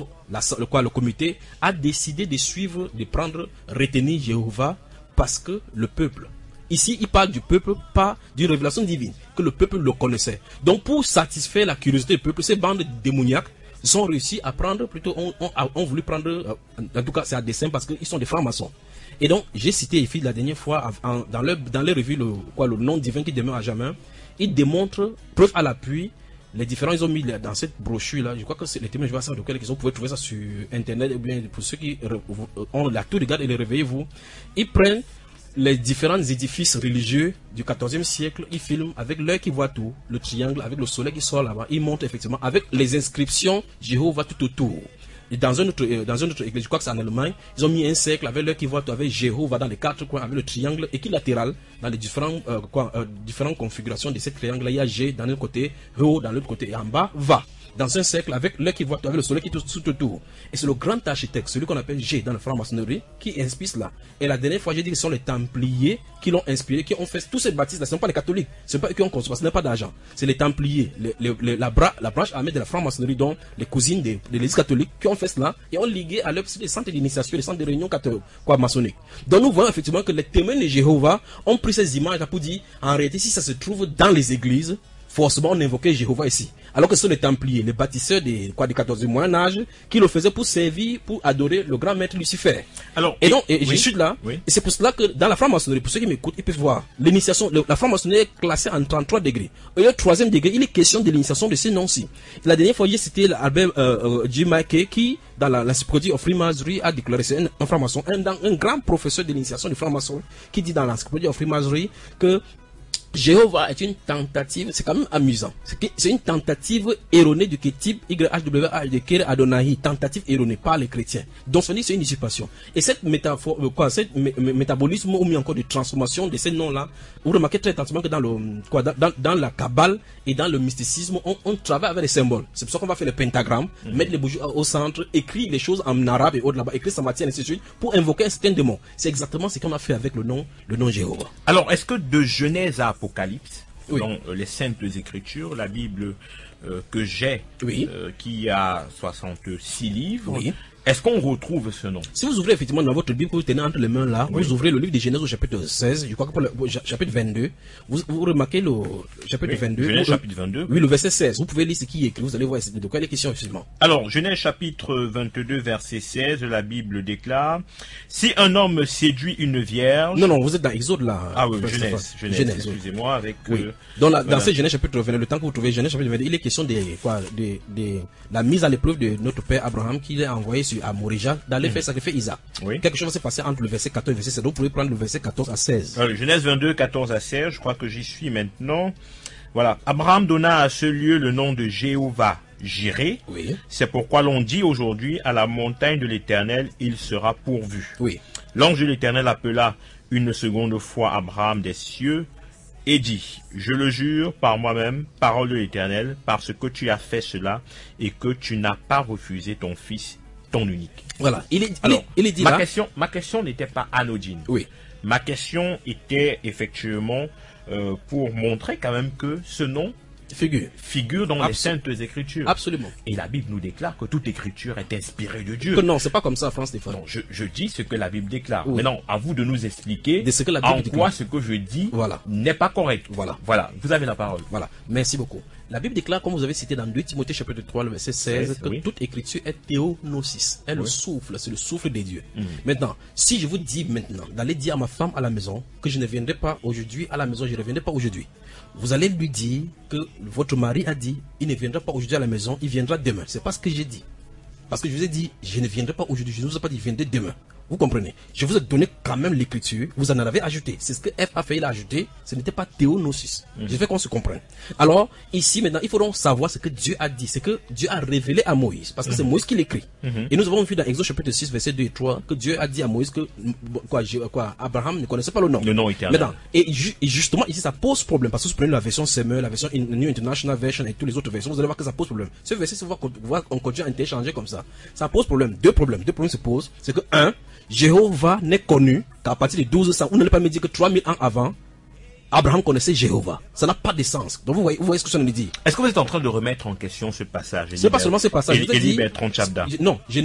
Le comité a décidé de suivre, de retenir Jéhovah parce que le peuple. Ici, il parle du peuple, pas d'une révélation divine, que le peuple le connaissait. Donc, pour satisfaire la curiosité du peuple, ces bandes démoniaques ont réussi à prendre, plutôt ont voulu prendre, en tout cas c'est à dessein parce qu'ils sont des francs-maçons. Et donc j'ai cité ici la dernière fois dans les revues le nom divin qui demeure à jamais. Ils démontrent, preuve à l'appui, les différents, ils ont mis dans cette brochure là, je crois que c'est les témoins de Jéhovah auxquels ils ont pouvez trouver ça sur internet, ou bien pour ceux qui ont la tour de garde et les réveillez-vous, ils prennent les différents édifices religieux du 14e siècle, ils filment avec l'œil qui voit tout, le triangle avec le soleil qui sort là-bas, ils montrent effectivement avec les inscriptions Jéhovah tout autour. Et dans un autre église, je crois que c'est en Allemagne, ils ont mis un cercle avec l'œil qui voit tout, avec Jéhovah dans les quatre coins, avec le triangle équilatéral dans les différentes configurations de ce triangle-là. Il y a G dans l'un côté, Ho dans l'autre côté, et en bas, Va. Dans un cercle avec l'œil qui voit tout, avec le soleil qui est tout autour. Et c'est le grand architecte, celui qu'on appelle G dans la franc-maçonnerie, qui inspire cela. Et la dernière fois, j'ai dit que ce sont les Templiers qui l'ont inspiré, qui ont fait tous ces bâtisses-là. Ce ne sont pas les catholiques, ce n'est pas eux qui ont construit, ce n'est pas d'argent. C'est les Templiers, la branche armée de la franc-maçonnerie, dont les cousines de l'église catholique, qui ont fait cela et ont ligué à leur les centres d'initiation, les centres de réunion maçonniques. Donc nous voyons effectivement que les témoins de Jéhovah ont pris ces images-là pour dire, en réalité, si ça se trouve dans les églises, forcément on invoquait Jéhovah ici. Alors que ce sont les Templiers, les bâtisseurs du 14e Moyen-Âge, qui le faisaient pour servir, pour adorer le grand maître Lucifer. Alors, je suis là, et c'est pour cela que dans la franc-maçonnerie, pour ceux qui m'écoutent, ils peuvent voir, l'initiation, la franc-maçonnerie est classée en 33 degrés. Et le 3e degré, il est question de l'initiation de ces noms-ci. La dernière fois, c'était Albert G. Mackey qui, dans l'encyclopédie of Freemasonry, a déclaré, c'est un franc-maçon, un grand professeur de l'initiation du franc-maçon, qui dit dans l'encyclopédie of Freemasonry que Jéhovah est une tentative, c'est quand même amusant. C'est une tentative erronée du Ketib YHWH de Kéré Adonai, tentative erronée par les chrétiens. Donc c'est une usurpation. Et cette métaphore, cette métabolisme ou mis encore de transformation de ces noms-là, vous remarquez très attentivement que dans la Kabbale et dans le mysticisme, on travaille avec les symboles. C'est pour ça qu'on va faire le pentagramme, mettre les bougies au centre, écrire les choses en arabe et autres là-bas, écrire sa matière et ainsi de suite, pour invoquer un certain démon. C'est exactement ce qu'on a fait avec le nom Jéhovah. Alors, est-ce que de Genèse à Apocalypse, dans les Saintes Écritures, la Bible que j'ai, Oui. qui a 66 livres, Oui. est-ce qu'on retrouve ce nom? Si vous ouvrez effectivement dans votre Bible que vous tenez entre les mains là, vous ouvrez le livre de Genèse au chapitre 16, je crois que pour le chapitre 22, vous remarquez le chapitre 22. Genèse chapitre 22. Oui, le verset 16. Vous pouvez lire ce qui est écrit, vous allez voir de quoi il est question effectivement. Alors, Genèse chapitre 22, verset 16, la Bible déclare, si un homme séduit une vierge... Non, vous êtes dans Exode là. Ah oui, Genèse, Genèse, excusez-moi, avec... Oui. Dans ce Genèse chapitre 22, le temps que vous trouvez Genèse chapitre 22, il est question de la mise à l'épreuve de notre père Abraham qu'il a envoyé à Morija d'aller faire sacrifier Isaac. Oui. Quelque chose s'est passé entre le verset 14 et le verset 16. Vous pouvez prendre le verset 14 à 16. Alors, Genèse 22, 14 à 16, je crois que j'y suis maintenant. Voilà. Abraham donna à ce lieu le nom de Jéhovah Jireh. Oui. C'est pourquoi l'on dit aujourd'hui à la montagne de l'Éternel, il sera pourvu. Oui. L'ange de l'Éternel appela une seconde fois Abraham des cieux et dit, je le jure par moi-même, parole de l'Éternel, parce que tu as fait cela et que tu n'as pas refusé ton fils, ton unique. Voilà. Il est dit ma là. ma question n'était pas anodine. Oui. Ma question était effectivement pour montrer quand même que ce nom figure dans les saintes écritures. Absolument. Et la Bible nous déclare que toute écriture est inspirée de Dieu. Que non, c'est pas comme ça, Stéphane. Non, je dis ce que la Bible déclare. Oui. Maintenant, à vous de nous expliquer De ce que la Bible en déclare. quoi ce que je dis n'est pas correct. Voilà, vous avez la parole. Voilà, merci beaucoup. La Bible déclare, comme vous avez cité dans 2 Timothée chapitre 3, le verset 16, que toute écriture est théonosis. Elle souffle, c'est le souffle des dieux. Maintenant, si je vous dis maintenant d'aller dire à ma femme à la maison que je ne viendrai pas aujourd'hui à la maison, je ne reviendrai pas aujourd'hui, vous allez lui dire que votre mari a dit, il ne viendra pas aujourd'hui à la maison, il viendra demain. C'est pas ce que j'ai dit. Parce que je vous ai dit, je ne viendrai pas aujourd'hui, je ne vous ai pas dit, je viendrai demain. Vous comprenez? Je vous ai donné quand même l'écriture, vous en avez ajouté. C'est ce que F a fait, il a ajouté, ce n'était pas théonosis. Je veux qu'on se comprenne. Alors, ici maintenant, il faut donc savoir ce que Dieu a dit, ce que Dieu a révélé à Moïse, parce que c'est Moïse qui l'écrit. Et nous avons vu dans Exode chapitre 6, verset 2 et 3, que Dieu a dit à Moïse que, Abraham ne connaissait pas le nom. Le nom éternel. Maintenant, et justement, ici, ça pose problème, parce que si vous prenez la version Semeur, la version New International Version et toutes les autres versions, vous allez voir que ça pose problème. Ce verset, si vous voyez qu'on continue à interchanger comme ça pose problème. Deux problèmes se posent. C'est que, Jéhovah n'est connu qu'à partir de 1200. Vous n'allez pas me dire que 3000 ans avant, Abraham connaissait Jéhovah. Ça n'a pas de sens. Donc vous voyez ce que ça nous dit. Est-ce que vous êtes en train de remettre en question ce passage? C'est pas seulement ce passage. Élie Bertrand Chabda. Non, je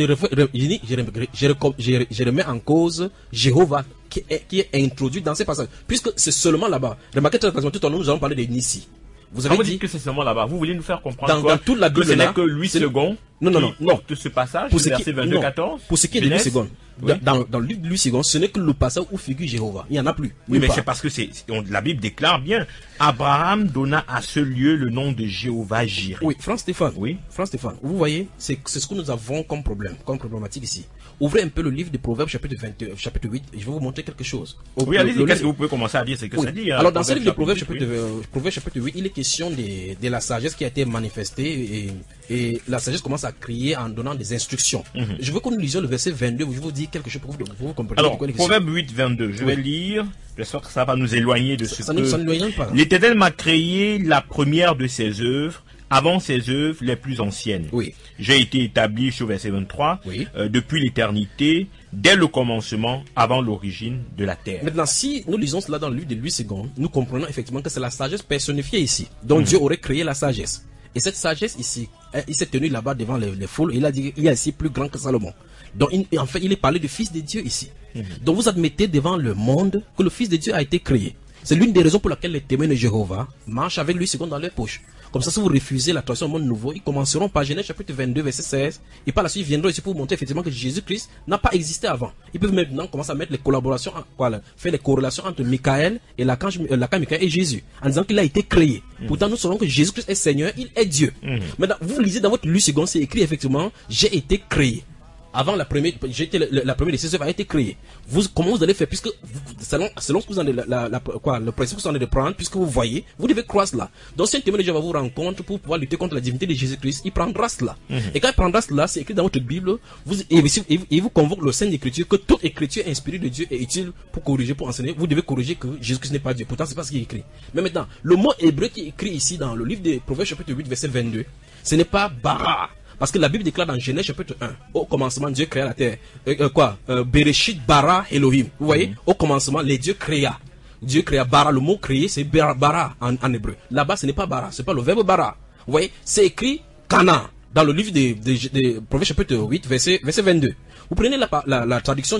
remets en cause Jéhovah qui est introduit dans ces passages. Puisque c'est seulement là-bas. Remarquez tout à l'heure, nous allons parler de Nissi. Vous avez dit que c'est seulement là-bas. Vous voulez nous faire comprendre dans toute la Bible que ce n'est que Louis II non. porte ce passage, verset 22-14. Pour ce qui est de Louis II, dans le livre de Louis II, ce n'est que le passage où figure Jéhovah. Il n'y en a plus. Oui, mais c'est parce que la Bible déclare bien. Abraham donna à ce lieu le nom de Jéhovah Jireh. Oui, Frère Stéphane. Vous voyez, c'est ce que nous avons comme problème, comme problématique ici. Ouvrez un peu le livre de Proverbes chapitre 8, et je vais vous montrer quelque chose. Oui, allez-y, qu'est-ce que vous pouvez commencer à dire, c'est que ça dit. Alors, dans ce livre de Proverbes chapitre 8, il est question de la sagesse qui a été manifestée et la sagesse commence à crier en donnant des instructions. Je veux que nous lisions le verset 22, je vous dis quelque chose pour que vous compreniez. Alors, Proverbes 8, 22, je vais lire. J'espère que ça va nous éloigner de ce que... L'Éternel m'a créé la première de ses œuvres, avant ses œuvres les plus anciennes. J'ai été établi, sur verset 23, depuis l'éternité, dès le commencement, avant l'origine de la terre. Maintenant, si nous lisons cela dans le livre de Louis II, nous comprenons effectivement que c'est la sagesse personnifiée ici. Donc Dieu aurait créé la sagesse. Et cette sagesse ici, il s'est tenu là-bas devant les foules, il a dit, il y a ici plus grand que Salomon. Donc en fait, il est parlé du Fils de Dieu ici. Donc vous admettez devant le monde que le Fils de Dieu a été créé. C'est l'une des raisons pour laquelle les témoins de Jéhovah marchent avec Louis II dans leur poche. Comme ça, si vous refusez la traduction Monde Nouveau, ils commenceront par Genèse chapitre 22, verset 16. Et par la suite, ils viendront ici pour vous montrer effectivement que Jésus-Christ n'a pas existé avant. Ils peuvent maintenant commencer à mettre les collaborations, faire les corrélations entre Michael et l'archange Michael et Jésus, en disant qu'il a été créé. Pourtant, nous saurons que Jésus-Christ est Seigneur, il est Dieu. Maintenant, vous lisez dans votre Louis II, c'est écrit effectivement, j'ai été créé. Avant la première de ces œuvres a été créée. Comment vous allez faire, puisque selon ce que vous en le principe que vous en allez prendre, puisque vous voyez, vous devez croire cela. Donc si un témoin de Jéhovah vous rencontre pour pouvoir lutter contre la divinité de Jésus-Christ, il prendra cela. Et quand il prendra cela, c'est écrit dans votre Bible, il vous convoque le Saint d'Écriture que toute écriture inspirée de Dieu est utile pour corriger, pour enseigner. Vous devez corriger que Jésus-Christ n'est pas Dieu. Pourtant, c'est pas ce qui est écrit. Mais maintenant, le mot hébreu qui est écrit ici dans le livre de Proverbes chapitre 8, verset 22, ce n'est pas bara. Parce que la Bible déclare dans Genèse chapitre 1, au commencement Dieu créa la terre. Bereshit bara Elohim. Vous voyez, au commencement les dieux créa. Dieu créa bara, le mot créer c'est bara en hébreu. Là-bas ce n'est pas bara, c'est pas le verbe bara. Vous voyez, c'est écrit Canaan dans le livre des Proverbes chapitre 8, verset 22. Vous prenez la traduction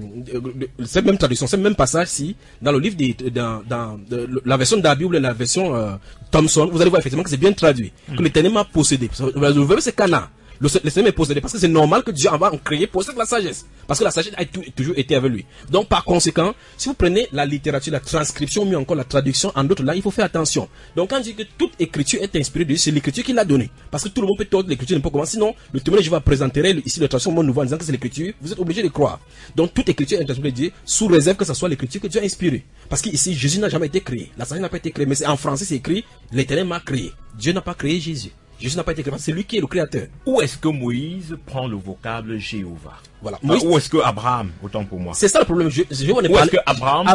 cette même traduction, ce même passage-ci, dans le livre dans la version de la Bible et la version Thomson, vous allez voir effectivement que c'est bien traduit, que l'Éternel m'a possédé. Le verbe c'est Canaan. Le Seigneur est possédé parce que c'est normal que Dieu en va en créer possède la sagesse. Parce que la sagesse a toujours été avec lui. Donc par conséquent, si vous prenez la littérature, la transcription, mieux encore la traduction en d'autres langues, il faut faire attention. Donc quand on dit que toute écriture est inspirée de Dieu, c'est l'écriture qui l'a donnée. Parce que tout le monde peut tordre l'écriture n'importe comment. Sinon, le témoignage je vais présenter ici la traduction au monde nouveau en disant que c'est l'écriture, vous êtes obligé de croire. Donc toute écriture est inspirée de Dieu sous réserve que ce soit l'écriture que Dieu a inspirée. Parce qu'ici, Jésus n'a jamais été créé. La sagesse n'a pas été créée. Mais en français, c'est écrit, l'Éternel m'a créé. Dieu n'a pas créé Jésus. Jésus n'a pas été créé, c'est lui qui est le créateur. Où est-ce que Moïse prend le vocable Jéhovah? Voilà. Où est-ce que Abraham, autant pour moi? C'est ça le problème. Où est-ce que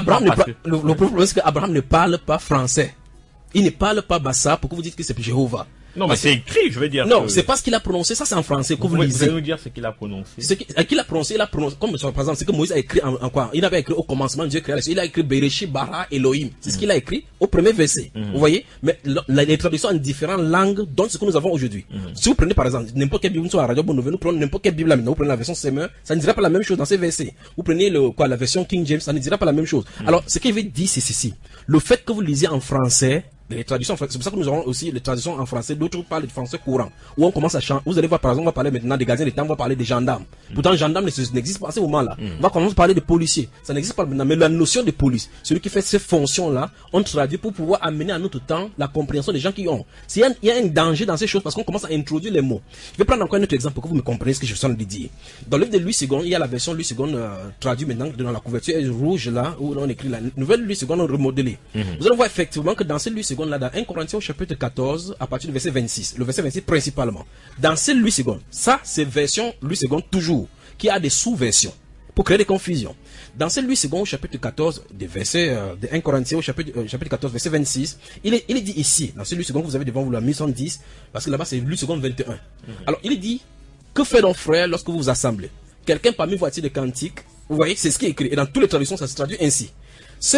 le problème c'est qu'Abraham ne parle pas français. Il ne parle pas bassa pour que vous dites que c'est Jéhovah. Non, mais c'est écrit, je veux dire. Non, c'est pas ce qu'il a prononcé, ça c'est en français que vous lisez. Vous allez nous dire ce qu'il a prononcé. Ce qu'il a prononcé, comme par exemple, c'est que Moïse a écrit en quoi? Il avait écrit au commencement, Dieu créa les cieux. Il a écrit Bereshit bara Elohim. C'est ce qu'il a écrit au premier verset. Vous voyez? Mais les traductions en différentes langues donnent ce que nous avons aujourd'hui. Si vous prenez par exemple, n'importe quelle Bible sur la radio Bonne Nouvelle, nous prenons n'importe quelle Bible là maintenant, vous prenez la version Semeur, ça ne dira pas la même chose dans ces versets. Vous prenez la version King James, ça ne dira pas la même chose. Alors, ce qu'il veut dire, c'est ceci. Le fait que vous lisez en français, les traductions, c'est pour ça que nous aurons aussi les traductions en français, d'autres parlent de français courant, où on commence à changer. Vous allez voir, par exemple, on va parler maintenant des gardiens de temps, on va parler des gendarmes. Pourtant, gendarmes n'existe pas à ce moment-là. On va commencer à parler de policiers. Ça n'existe pas maintenant, mais la notion de police, celui qui fait ces fonctions-là, on traduit pour pouvoir amener à notre temps la compréhension des gens qui ont. Il y a un danger dans ces choses parce qu'on commence à introduire les mots. Je vais prendre encore un autre exemple pour que vous me compreniez ce que je suis en train de dire. Dans le livre de Louis II, il y a la version Louis II traduite maintenant, dans la couverture rouge là, où on écrit la nouvelle Louis II remodelée. Vous allez voir effectivement que dans cette Louis II là, dans 1 Corinthiens au chapitre 14, à partir du verset 26, le verset 26 principalement. Dans cette Louis II, ça c'est version Louis II toujours, qui a des sous-versions pour créer des confusions. Dans cette Louis II au chapitre 14, des versets de 1 Corinthiens au chapitre 14, verset 26, il est dit ici, dans cette Louis II que vous avez devant vous la 1110, parce que là-bas c'est Louis II 21. Alors il est dit, que fait donc frère lorsque vous vous assemblez? Quelqu'un parmi vous a-t-il des cantiques? Vous voyez, c'est ce qui est écrit. Et dans toutes les traductions, ça se traduit ainsi. Ce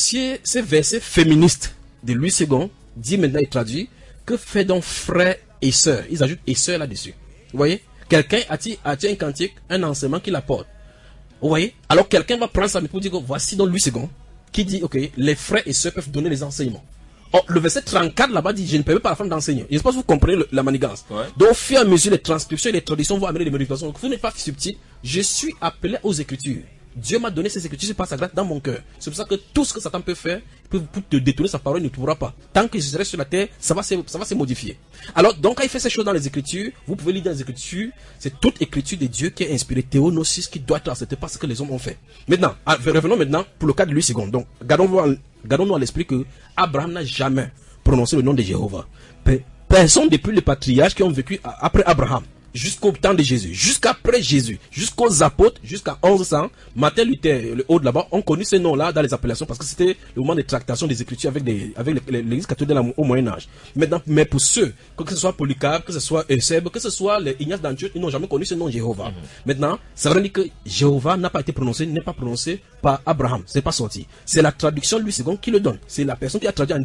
verset féministe de Louis II dit maintenant, il traduit, que fait donc frère et sœur? Ils ajoutent et sœur là-dessus. Vous voyez? Quelqu'un a-t-il un cantique, un enseignement qu'il apporte? Vous voyez? Alors quelqu'un va prendre ça pour dire que voici donc Louis II qui dit, ok, les frères et sœurs peuvent donner les enseignements. Or, le verset 34 là-bas dit, je ne permets pas à la femme d'enseigner. Je ne sais pas si vous comprenez la manigance. Ouais. Donc, au fur et à mesure, les transcriptions et les traditions vont amener des modifications. Donc, vous n'êtes pas subtil. Je suis appelé aux Écritures. Dieu m'a donné ces Écritures par sa grâce dans mon cœur. C'est pour ça que tout ce que Satan peut faire, pour te détourner sa parole, il ne pourra pas. Tant que je serai sur la terre, ça va se modifier. Alors, donc, quand il fait ces choses dans les Écritures, vous pouvez lire dans les Écritures, c'est toute Écriture de Dieu qui est inspirée, théonosis, qui doit être acceptée par ce que les hommes ont fait. Maintenant, revenons maintenant pour le cas de Louis II. Donc, gardons-nous à l'esprit que Abraham n'a jamais prononcé le nom de Jéhovah. Personne depuis les patriarches qui ont vécu après Abraham, jusqu'au temps de Jésus, jusqu'après Jésus, jusqu'aux apôtres, jusqu'à 1100, Martin Luther, le haut de là-bas, ont connu ces noms-là dans les appellations parce que c'était le moment de tractation des Écritures avec l'Église catholique au Moyen-Âge. Mais pour ceux, que ce soit Polycarpe, que ce soit Eusèbe, que ce soit les Ignace d'Antioche, ils n'ont jamais connu ce nom Jéhovah. Maintenant, ça veut dire que Jéhovah n'a pas été prononcé, n'est pas prononcé par Abraham. C'est pas sorti. C'est la traduction Louis II qui le donne. C'est la personne qui a traduit en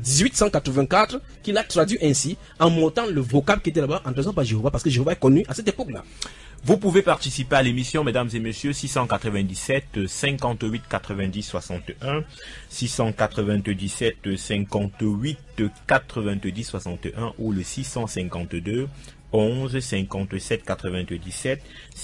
1884 qui l'a traduit ainsi, en montant le vocable qui était là-bas en traduisant par Jéhovah parce que Jéhovah est connu à cette époque-là. Vous pouvez participer à l'émission, mesdames et messieurs, 697 58 90 61, 697 58 90 61 ou le 652 11 57 97,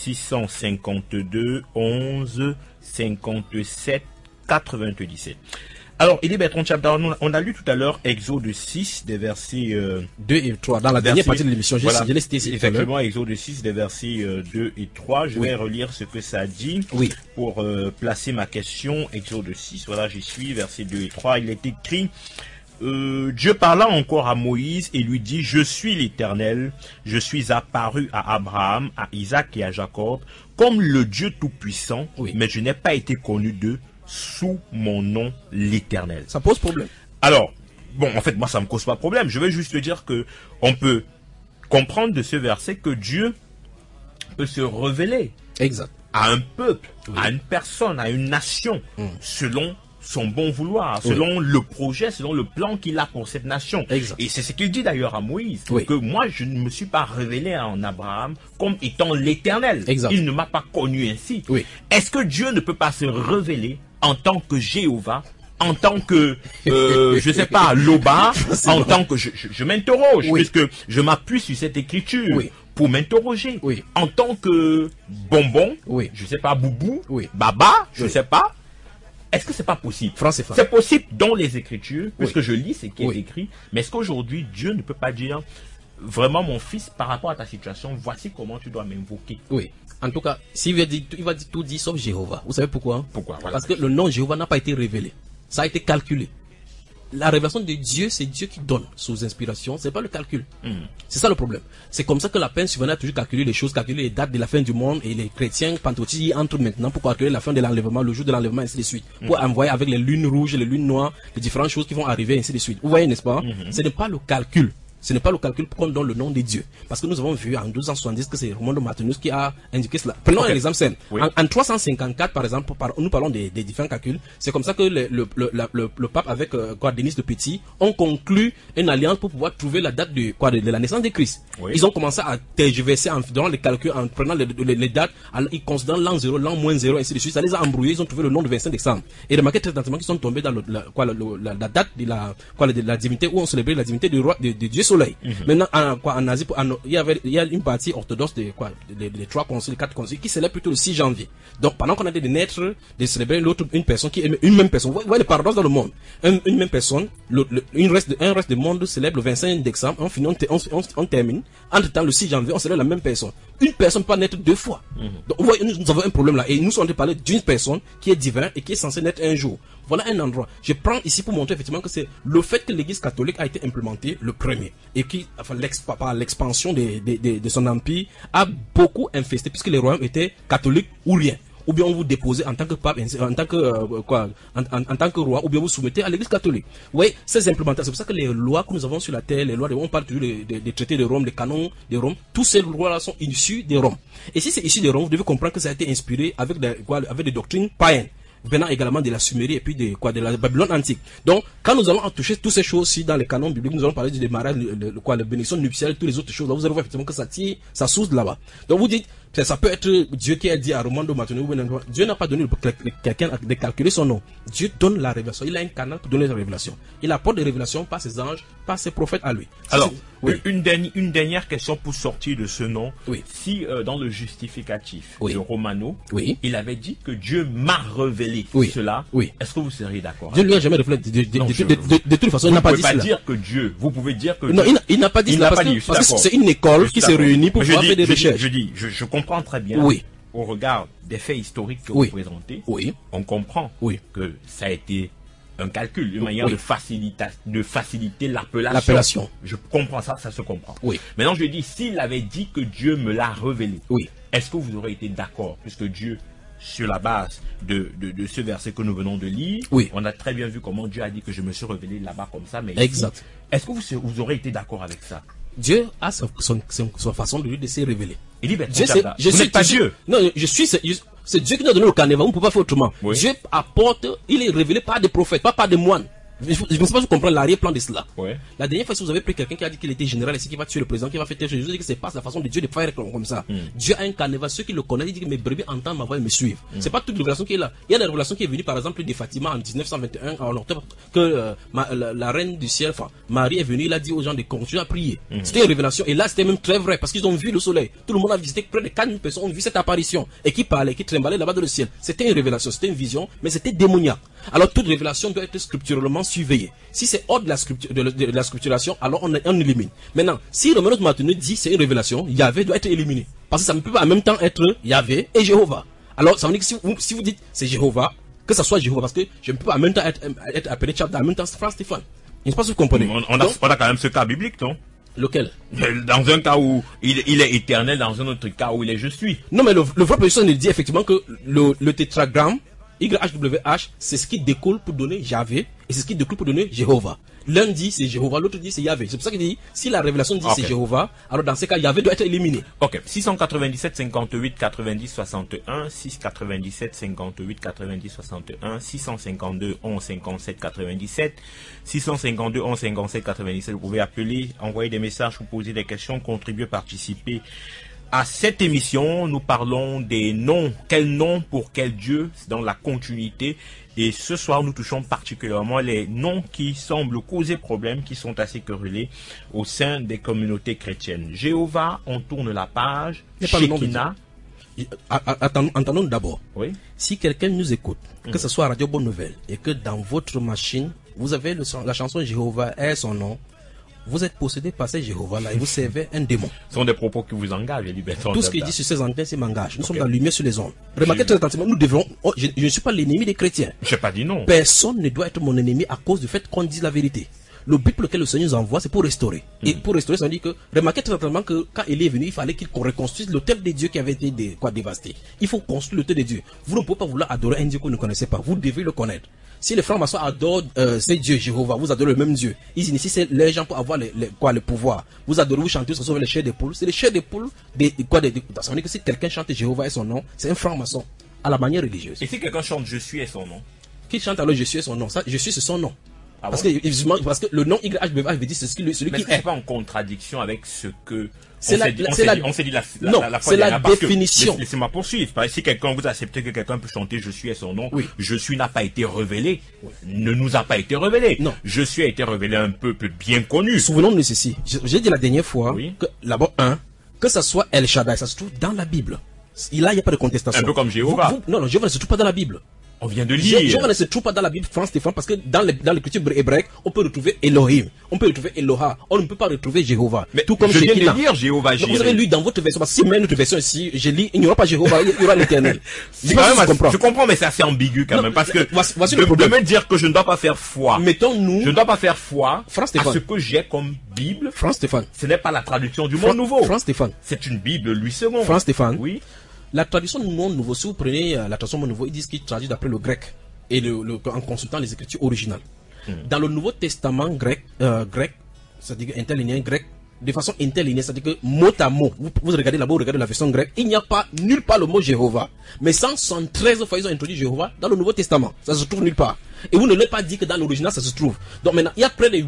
652 11 57 97. Alors, Élie Bertrand Chapda, on a lu tout à l'heure Exode 6, des versets 2 et 3. Dans la dernière partie de l'émission, voilà, effectivement, Exode 6, des versets 2 et 3. Je vais relire ce que ça dit pour placer ma question. Exode 6, voilà, j'y suis, versets 2 et 3. Il est écrit, Dieu parla encore à Moïse et lui dit, je suis l'Éternel, je suis apparu à Abraham, à Isaac et à Jacob, comme le Dieu Tout-Puissant, mais je n'ai pas été connu d'eux sous mon nom l'Éternel. Ça pose problème. Alors, bon, en fait, moi, ça me cause pas problème. Je vais juste te dire que on peut comprendre de ce verset que Dieu peut se révéler à un peuple, à une personne, à une nation, selon son bon vouloir, selon le projet, selon le plan qu'il a pour cette nation. Exact. Et c'est ce qu'il dit d'ailleurs à Moïse, Oui. que moi je ne me suis pas révélé en Abraham comme étant l'Éternel. Exact. Il ne m'a pas connu ainsi. Oui. Est-ce que Dieu ne peut pas se révéler en tant que Jéhovah, en tant que, je sais pas, Loba, en tant que, je m'interroge, Oui. puisque je m'appuie sur cette écriture Oui. pour m'interroger. Oui. En tant que Bonbon, Oui. je sais pas, Boubou, Oui. Baba, je Oui. sais pas. Est-ce que c'est pas possible? Franc CFA. C'est possible dans les Écritures, puisque je lis ce qui est Oui. écrit, mais est-ce qu'aujourd'hui Dieu ne peut pas dire, vraiment mon fils, par rapport à ta situation, voici comment tu dois m'invoquer? Oui. En tout cas, s'il va dire, il va dire tout dit sauf Jéhovah. Vous savez pourquoi? Pourquoi? Voilà. Parce que le nom Jéhovah n'a pas été révélé. Ça a été calculé. La révélation de Dieu, c'est Dieu qui donne sous inspiration, c'est pas le calcul. C'est ça le problème. C'est comme ça que la peine suivante a toujours calculé les choses, calculé les dates de la fin du monde, et les chrétiens pentecôtistes y entrent maintenant pour calculer la fin de l'enlèvement, le jour de l'enlèvement, ainsi de suite. Pour envoyer avec les lunes rouges, les lunes noires, les différentes choses qui vont arriver, ainsi de suite. Vous voyez, n'est-ce pas? Ce n'est pas le calcul. Ce n'est pas le calcul qu'on donne le nom de Dieu. Parce que nous avons vu en 1270 que c'est Raymond Martinus qui a indiqué cela. Prenons un exemple simple. Oui. En 354, par exemple, nous parlons des différents calculs. C'est comme ça que le pape avec Denis le Petit ont conclu une alliance pour pouvoir trouver la date de la naissance de Christ. Oui. Ils ont commencé à tergiverser en faisant les calculs, en prenant les dates, ils considèrent l'an 0, l'an moins 0, ainsi de suite. Ça les a embrouillés. Ils ont trouvé le nom de 25 décembre. Et remarquez très attentivement qu'ils sont tombés dans la date de la divinité où on célébrait la divinité du roi de Dieu Soleil. Maintenant, en Asie, il y a une partie orthodoxe des 3 conciles, les 4 conciles qui célèbrent plutôt le 6 janvier. Donc, pendant qu'on a des naître, de célébrer une personne qui est une même personne. Vous voyez le paradoxe dans le monde. Une même personne, un reste du monde célèbre le 25 décembre, on termine. Entre temps, le 6 janvier, on célèbre la même personne. Une personne peut pas naître 2 fois. Donc, vous voyez, nous avons un problème là. Et nous sommes en train de parler d'une personne qui est divine et qui est censée naître un jour. Voilà un endroit. Je prends ici pour montrer effectivement que c'est le fait que l'église catholique a été implémentée le premier et qui, par l'expansion de son empire, a beaucoup infesté puisque les royaumes étaient catholiques ou rien. Ou bien on vous déposait en tant que pape, en tant que roi, ou bien vous soumettez à l'église catholique. Vous voyez, ces implémentations, c'est pour ça que les lois que nous avons sur la terre, les lois on parle toujours des traités de Rome, les canons de Rome, tous ces lois-là sont issus de Rome. Et si c'est issu de Rome, vous devez comprendre que ça a été inspiré avec des doctrines païennes, venant également de la Sumérie et puis de la Babylone antique. Donc, quand nous allons toucher toutes ces choses-ci dans les canons bibliques, nous allons parler du démarrage, le bénédiction nuptiale, toutes les autres choses. Là, vous allez voir effectivement que ça source de là-bas. Donc, vous dites, ça peut être Dieu qui a dit à Romando Martinus, Dieu n'a pas donné quelqu'un de calculer son nom. Dieu donne la révélation. Il a un canal pour donner la révélation. Il apporte des révélations par ses anges, par ses prophètes à lui. Alors, oui. une dernière question pour sortir de ce nom. Oui. Si dans le justificatif Oui. de Romano, Oui. il avait dit que Dieu m'a révélé Oui. cela, Oui. est-ce que vous seriez d'accord? Dieu ne lui a jamais révélé. Non, De toute façon, il vous n'a pas pouvez dit pas cela. dire que Dieu. Vous pouvez dire que Non, Dieu- il n'a pas dit Il cela n'a pas parce dit, que je suis d'accord. c'est une école Je qui suis s'est d'accord. réunie pour Mais pouvoir faire des recherches. je comprends très bien. Oui. Au regard des faits historiques que Oui. vous présentez, Oui. on comprend Oui. que ça a été un calcul, une manière Oui. de faciliter l'appellation. L'appellation. Je comprends ça, ça se comprend. Oui. Maintenant, je dis, s'il avait dit que Dieu me l'a révélé, Oui. est-ce que vous aurez été d'accord? Puisque Dieu, sur la base de ce verset que nous venons de lire, Oui. on a très bien vu comment Dieu a dit que je me suis révélé là-bas comme ça. Mais ici, Exact. est-ce que vous aurez été d'accord avec ça? Dieu a sa façon de lui de se révéler. Il dit, ben, Dieu, vous n'êtes pas Dieu. Non, c'est Dieu qui nous a donné le carnaval, on ne peut pas faire autrement. Oui. Dieu apporte, il est révélé par des prophètes, pas par des moines. Je ne sais pas si vous comprenez l'arrière-plan de cela. Ouais. La dernière fois, si vous avez pris quelqu'un qui a dit qu'il était général ici, qui va tuer le président, qui va faire tel chose, je dis que c'est pas la façon de Dieu de faire comme ça. Dieu a un carnaval, ceux qui le connaissent, ils disent que mes brebis entendent ma voix et me suivent. C'est pas toute révélation qui est là. Il y a des révélations qui est venue, par exemple, de Fatima en 1921, en octobre, que la reine du ciel, enfin, Marie est venue, il a dit aux gens de continuer à prier. C'était une révélation. Et là, c'était même très vrai, parce qu'ils ont vu le soleil. Tout le monde a visité, près de 4000 personnes ont vu cette apparition. Et qui parlait, qui tremblait là-bas dans le ciel. C'était une révélation, c'était une vision, mais c'était démoniaque. Alors, toute révélation doit être scripturalement surveillée. Si c'est hors de la scripture, de la scripturation, alors on élimine. Maintenant, si Romanos Martinus dit c'est une révélation, Yahvé doit être éliminé. Parce que ça ne peut pas en même temps être Yahvé et Jéhovah. Alors, ça veut dire que si vous dites c'est Jéhovah, que ça soit Jéhovah, parce que je ne peux pas en même temps être appelé Tchad, en même temps Frère Stéphane. Je ne sais pas si vous comprenez. On a quand même ce cas biblique, non? Lequel? Dans un cas où il est éternel, dans un autre cas où il est je suis. Non, mais le vrai position dit effectivement que le tétragramme YHWH, c'est ce qui découle pour donner Yahvé et c'est ce qui découle pour donner Jéhovah. L'un dit c'est Jéhovah, l'autre dit c'est Yahvé. C'est pour ça qu'il dit, si la révélation dit c'est Jéhovah, alors dans ces cas, Yahvé doit être éliminé. Ok, 697 58 90 61, 697 58 90 61, 652 11 57 97, 652 11 57 97. Vous pouvez appeler, envoyer des messages, vous poser des questions, contribuer, participer à cette émission. Nous parlons des noms. Quel nom pour quel Dieu? C'est dans la continuité. Et ce soir, nous touchons particulièrement les noms qui semblent causer problème, qui sont assez querellés au sein des communautés chrétiennes. Jéhovah, on tourne la page. Shekinah. Entendons d'abord. Oui. Si quelqu'un nous écoute, que ce soit à Radio Bonne Nouvelle, et que dans votre machine, vous avez la chanson Jéhovah est son nom, vous êtes possédé par ce Jéhovah-là et vous servez un démon. Ce sont des propos qui vous engagent, Liberté. Tout ce qu'il dit sur ces antennes, c'est m'engage. Nous sommes dans la lumière sur les ondes. Remarquez très attentivement, nous devons. Je ne suis pas l'ennemi des chrétiens. Je n'ai pas dit non. Personne ne doit être mon ennemi à cause du fait qu'on dise la vérité. Le but pour lequel le Seigneur nous envoie, c'est pour restaurer. Et pour restaurer, ça veut dire que, remarquez très attentivement que quand Élie est venu, il fallait qu'il reconstruise le temple des dieux qui avait été dévasté. Il faut construire le temple des dieux. Vous ne pouvez pas vouloir adorer un Dieu que vous ne connaissez pas. Vous devez le connaître. Si les francs-maçons adorent ces dieux, Jéhovah, vous adorez le même Dieu. Ils initient les gens pour avoir le pouvoir. Vous adorez, vous chantez, ça sauve les chairs des poules. C'est les chairs des poules ça veut dire que si quelqu'un chante Jéhovah et son nom, c'est un franc-maçon à la manière religieuse. Et si quelqu'un chante Je suis et son nom? Qui chante alors Je suis et son nom? Ça, Je suis, c'est son nom. Ah parce que le nom YHBH veut dire c'est celui mais qui est. Mais c'est pas en contradiction avec ce que c'est la définition. Laissez-moi poursuivre. Si quelqu'un vous acceptez que quelqu'un peut chanter Je suis et son nom, oui. Je suis n'a pas été révélé, ne nous a pas été révélé. Non. Je suis a été révélé à un peuple bien connu. Souvenons-nous de ceci. J'ai dit la dernière fois que d'abord que ça soit El Shaddai, ça se trouve dans la Bible. Là, il n'y a pas de contestation. Un peu comme Jéhovah. Non, Jéhovah ne se trouve pas dans la Bible. On vient de lire. Jéhovah ne se trouve pas dans la Bible, Franz Stéphane, parce que dans l'écriture hébraïque, on peut retrouver Elohim, on peut retrouver Eloha, on ne peut pas retrouver Jéhovah. Mais tout comme je viens Shekinah. de lire Jéhovah. Vous avez lu dans votre version, parce que si même notre version ici, je lis, il n'y aura pas Jéhovah, il y aura l'Éternel. Je comprends, mais c'est assez ambigu quand même, parce que voici le problème. De me dire que je ne dois pas faire foi. Mettons-nous. Je ne dois pas faire foi à Stéphane. ce que j'ai comme Bible. Franz Stéphane. Ce n'est pas la traduction du Monde Nouveau. Franz Stéphane. C'est une Bible Louis II. Franz Stéphane. Oui. La traduction du Monde Nouveau, si vous prenez la traduction du Monde Nouveau, ils disent qu'ils traduisent d'après le grec et en consultant les écritures originales. Dans le Nouveau Testament grec, c'est-à-dire interlinéen grec, de façon interlinéenne, c'est-à-dire que mot à mot, vous regardez là-bas, vous regardez la version grecque, il n'y a pas nulle part le mot Jéhovah. Mais 113 fois ils ont introduit Jéhovah dans le Nouveau Testament. Ça se trouve nulle part. Et vous ne l'avez pas dit que dans l'original ça se trouve. Donc maintenant, il y a près de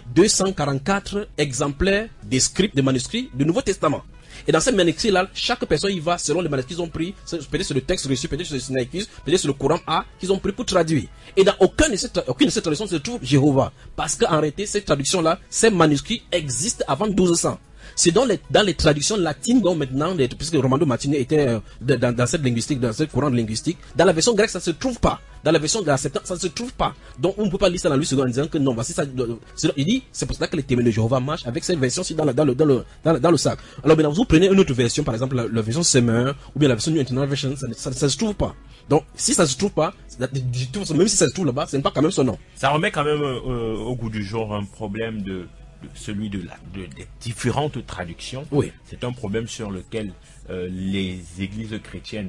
8244 exemplaires des scripts, des manuscrits du Nouveau Testament. Et dans ces manuscrits-là, chaque personne y va selon les manuscrits qu'ils ont pris, peut-être sur le texte reçu, peut-être sur le Sinaïkis, peut-être sur le Coran A, qu'ils ont pris pour traduire. Et dans aucune de ces traductions se trouve Jéhovah. Parce qu'en réalité, ces traductions-là, ces manuscrits existent avant 1200. C'est dans les traductions latines, donc maintenant, puisque Romano Martini était dans cette linguistique, dans ce courant de linguistique, dans la version grecque, ça ne se trouve pas. Dans la version de la Septante, ça ne se trouve pas. Donc, on ne peut pas lire ça dans Louis II en disant que non, voici ça. Il dit, c'est pour ça que les témoins de Jéhovah marchent avec cette version-ci dans le sac. Alors, maintenant, vous prenez une autre version, par exemple, la version Semeur, ou bien la version New International Version, ça ne se trouve pas. Donc, si ça ne se trouve pas, même si ça se trouve là-bas, ce n'est pas quand même son nom. Ça remet quand même au goût du jour un problème celui des différentes traductions. Oui. C'est un problème sur lequel les églises chrétiennes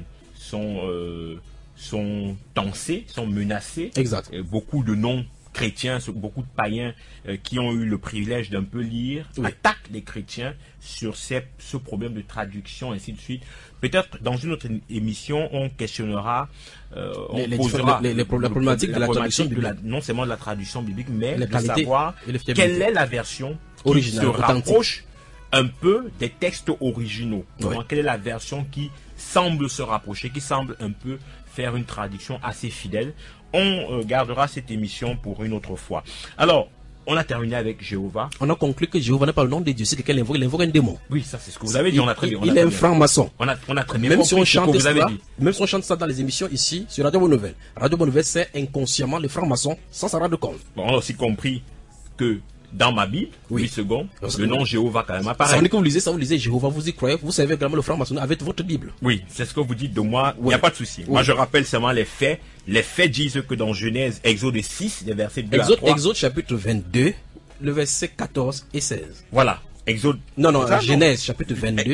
sont tensées, sont menacées. Exact. Beaucoup de non-chrétiens, beaucoup de païens qui ont eu le privilège d'un peu lire, attaquent les chrétiens sur ce problème de traduction, ainsi de suite. Peut-être dans une autre émission, on questionnera, la problématique de la traduction biblique. Non seulement de la traduction biblique, mais de qualité savoir quelle est la version originale, qui se rapproche un peu des textes originaux. Donc, quelle est la version qui semble se rapprocher, qui semble un peu faire une traduction assez fidèle. On gardera cette émission pour une autre fois. Alors, on a terminé avec Jéhovah. On a conclu que Jéhovah n'est pas le nom de Dieu, c'est quelqu'un il invoque un démon. Oui, ça c'est ce que vous avez dit. Il est un franc-maçon. On a très bien même compris si on ce que vous avez dit. Même si on chante ça dans les émissions ici, sur Radio Bonne Nouvelle. Radio Bonne Nouvelle, c'est inconsciemment les francs-maçons sans s'en rendre compte. Bon, on a aussi compris que dans ma Bible, 8 secondes, le nom Jéhovah quand même apparaît. Ça veut dire que vous lisez Jéhovah, vous y croyez, vous savez également le franc-maçon avec votre Bible. Oui, c'est ce que vous dites de moi, il n'y a pas de souci. Moi je rappelle seulement les faits. Les faits disent que dans Genèse, Exode 6, les versets 2 à 3. Exode chapitre 22, le verset 14 et 16. Voilà, Exode. Non, Genèse chapitre 22,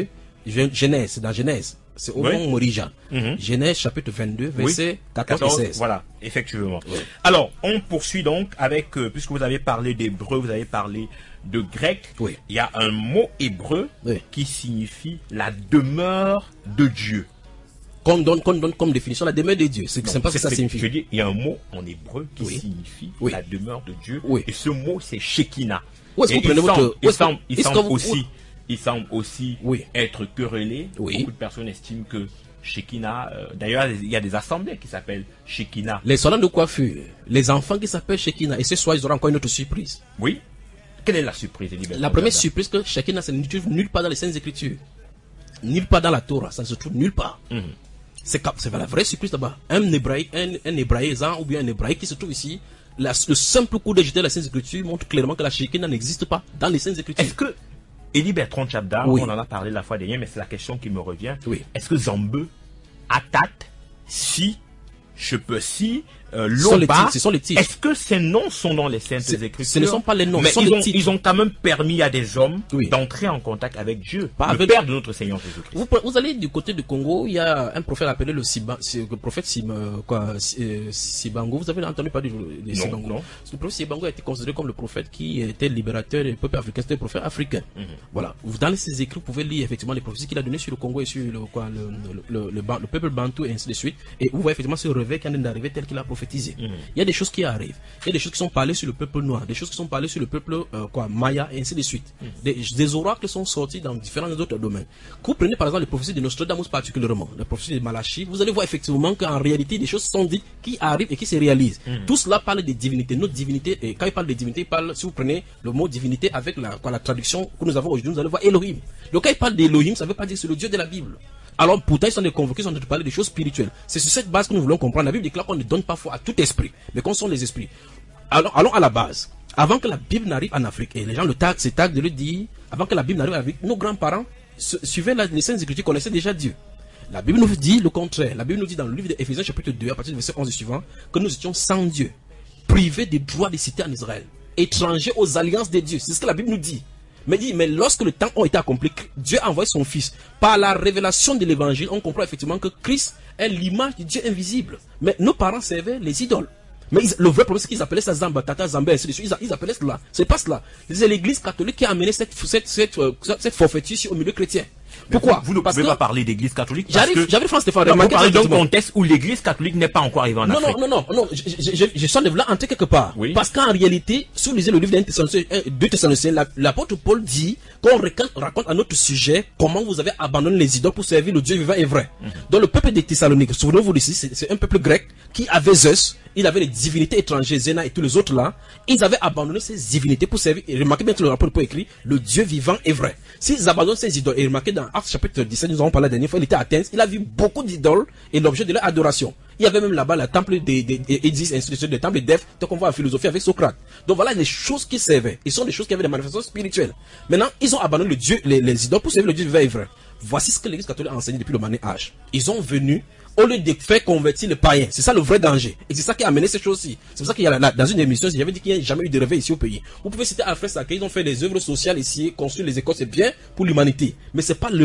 Genèse, c'est dans Genèse. C'est au Oui. nom Morija. Mhm. Genèse chapitre 22, verset 14 et 16. Voilà, effectivement. Oui. Alors, on poursuit donc avec, puisque vous avez parlé d'hébreu, vous avez parlé de grec, Oui. il y a un mot hébreu Oui. qui signifie la demeure de Dieu. Qu'on donne comme définition la demeure de Dieu. C'est Donc, pas ce que ça signifie. Je dis, il y a un mot en hébreu qui Oui. signifie Oui. la demeure de Dieu. Oui. Et ce mot, c'est Shekinah. Où est-ce que Et vous prenez il votre- semble- où il est-ce que- semble- il est-ce semble que vous- aussi, il semble aussi Oui. être querellé. Oui. Beaucoup de personnes estiment que Shekinah, d'ailleurs, il y a des assemblées qui s'appellent Shekinah. Les salons de coiffure, les enfants qui s'appellent Shekinah, et ce soir ils auront encore une autre surprise. Oui. Quelle est la surprise, Elibert La première Tonjada? surprise que Shekinah se ne trouve nulle part dans les Saintes Écritures. Nulle part dans la Torah, ça ne se trouve nulle part. Mhm. C'est la vraie surprise là-bas. Un hébraïsant ou bien un hébraïque qui se trouve ici, le simple coup de jeter la Sainte Écriture montre clairement que la Shekinah n'existe pas dans les Saintes Écritures. Est-ce que Eli Bertrand Chabda, Oui. on en a parlé la fois dernière, mais c'est la question qui me revient. Oui. Est-ce que Zambeu, Atat, Si, Si, Ce sont les Loba, titres, ce sont les titres. est-ce que ces noms sont dans les Saintes Écritures? Ce ne sont pas les noms, mais ce sont ils les ont, titres. ils ont quand même permis à des hommes Oui. d'entrer en contact avec Dieu, Pas le avec- Père de notre Seigneur Jésus-Christ. Vous allez du côté du Congo, il y a un prophète appelé le prophète Sibango. Vous avez entendu parler de Non, Sibango? non. Le prophète Sibango a été considéré comme le prophète qui était libérateur du peuple africain. C'était le prophète africain. Voilà. Dans ses écrits, vous pouvez lire effectivement les prophéties qu'il a données sur le Congo et sur le peuple bantou et ainsi de suite. Et vous voyez effectivement ce réveil qui est en train d'arriver tel qu'il a prophétisé. Il y a des choses qui arrivent. Il y a des choses qui sont parlées sur le peuple noir, des choses qui sont parlées sur le peuple maya et ainsi de suite. Des oracles sont sortis dans différents autres domaines. Que vous prenez par exemple les prophéties de Nostradamus particulièrement, les prophéties de Malachi, vous allez voir effectivement qu'en réalité des choses sont dites qui arrivent et qui se réalisent. Tout cela parle des divinités. Notre divinité, et quand il parle de divinité, il parle, si vous prenez le mot divinité avec la traduction que nous avons aujourd'hui, nous allons voir Elohim. Donc quand il parle d'Elohim, ça ne veut pas dire que c'est le Dieu de la Bible. Alors pourtant ils sont des convoqués, ils sont de parler des choses spirituelles. C'est sur cette base que nous voulons comprendre. La Bible déclare qu'on ne donne pas foi à tout esprit, mais qu'on sont les esprits. Alors allons à la base. Avant que la Bible n'arrive en Afrique, et les gens le se taguent de le dire, avant que la Bible n'arrive en Afrique, nos grands-parents suivaient les Saintes Écritures, connaissaient déjà Dieu. La Bible nous dit le contraire. La Bible nous dit dans le livre d'Éphésiens chapitre 2, à partir du verset 11 et suivant, que nous étions sans Dieu, privés des droits de cité en Israël, étrangers aux alliances de Dieu. C'est ce que la Bible nous dit. Mais lorsque le temps a été accompli, Dieu a envoyé son Fils. Par la révélation de l'évangile, on comprend effectivement que Christ est l'image du Dieu invisible. Mais nos parents servaient les idoles. Mais le vrai problème, c'est qu'ils appelaient ça Zamba, Tata, Zamba, ainsi de suite. Ils appelaient cela. C'est pas cela. C'est l'église catholique qui a amené cette forfaiture au milieu chrétien. Pourquoi? Vous ne Parce pouvez que pas parler d'église catholique parce que... j'arrive François-Stéphane. Non, vous remarquez parlez d'un exactement. contexte où l'église catholique n'est pas encore arrivée en Afrique. Non, je sens de là entrer quelque part. Oui. Parce qu'en réalité, si vous lisez le livre de Thessaloniciens, l'apôtre Paul dit qu'on raconte à notre sujet comment vous avez abandonné les idoles pour servir le Dieu vivant et vrai. Donc le peuple des Thessaloniques, souvenez-vous d'ici, c'est un peuple grec qui avait Zeus, il avait les divinités étrangères, Zéna et tous les autres là. Ils avaient abandonné ces divinités pour servir, et remarquez bien que le rapport Paul écrit, le Dieu vivant et vrai. S'ils abandonnent ces idoles, et remarquez dans Actes chapitre 17, nous avons parlé la dernière fois, il était à Athènes, il a vu beaucoup d'idoles et l'objet de leur adoration. Il y avait même là-bas le temple d'Isis, ainsi de suite, le temple d'Ève, donc on voit la philosophie avec Socrate. Donc voilà les choses qui servaient. Ils sont des choses qui avaient des manifestations spirituelles. Maintenant, ils ont abandonné le Dieu, les idoles pour servir le Dieu vivant et vrai. Voici ce que l'église catholique a enseigné depuis le Moyen Âge. Ils ont venu au lieu de faire convertir les païens. C'est ça le vrai danger. Et c'est ça qui a amené ces choses-ci. C'est pour ça qu'il y a dans une émission, j'avais dit qu'il n'y a jamais eu de réveil ici au pays. Vous pouvez citer Alfred Saké, ils ont fait des œuvres sociales ici, construire les écoles, c'est bien pour l'humanité. Mais c'est pas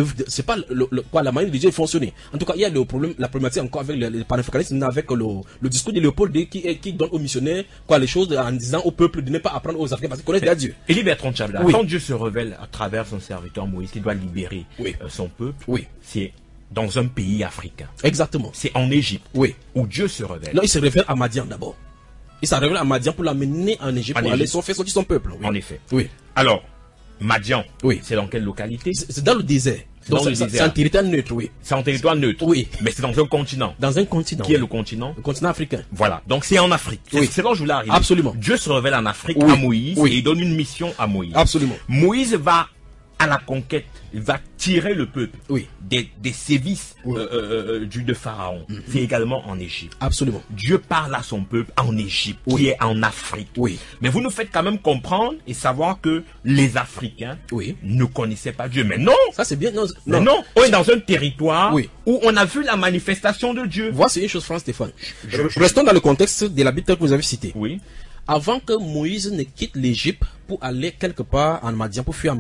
la manière de Dieu fonctionner. En tout cas, il y a la problématique encore avec le panafricanisme, avec le discours de Léopold II qui donne aux missionnaires, les choses en disant au peuple de ne pas apprendre aux Africains parce qu'ils connaissent déjà Dieu. Élie Bertrand Chabda, Oui. quand Dieu se révèle à travers son serviteur Moïse, qui doit libérer Oui. son peuple, Oui. c'est dans un pays africain. Exactement. C'est en Égypte Oui. où Dieu se révèle. Non, il se révèle à Madian d'abord. Il se révèle à Madian pour l'amener en Égypte, En pour aller Égypte. faire sortir son peuple. Oui. En effet. Oui. Alors, Madian, Oui. c'est dans quelle localité? C'est dans le désert. C'est dans Donc le c'est désert. un territoire neutre, oui. C'est en territoire neutre. Oui. Mais c'est dans un continent. Dans un continent. Qui est oui. le continent? Le continent africain. Voilà. Donc c'est en Afrique. Oui. C'est là où je voulais arriver. Absolument. Dieu se révèle en Afrique Oui. à Moïse Oui. et il donne une mission à Moïse. Absolument. Moïse va à la conquête, il va tirer le peuple Oui. des sévices Oui. de Pharaon. C'est également en Égypte. Absolument. Dieu parle à son peuple en Égypte, Oui. qui est en Afrique. Oui. Mais vous nous faites quand même comprendre et savoir que les Africains Oui. ne connaissaient pas Dieu. Mais non, Ça c'est bien. Non, mais non, on est dans un territoire Oui. où on a vu la manifestation de Dieu. Voici une chose, François-Stéphane. Restons dans le contexte de la Bible que vous avez cité. Oui. Avant que Moïse ne quitte l'Égypte pour aller quelque part en Madian, pour fuir en Madian,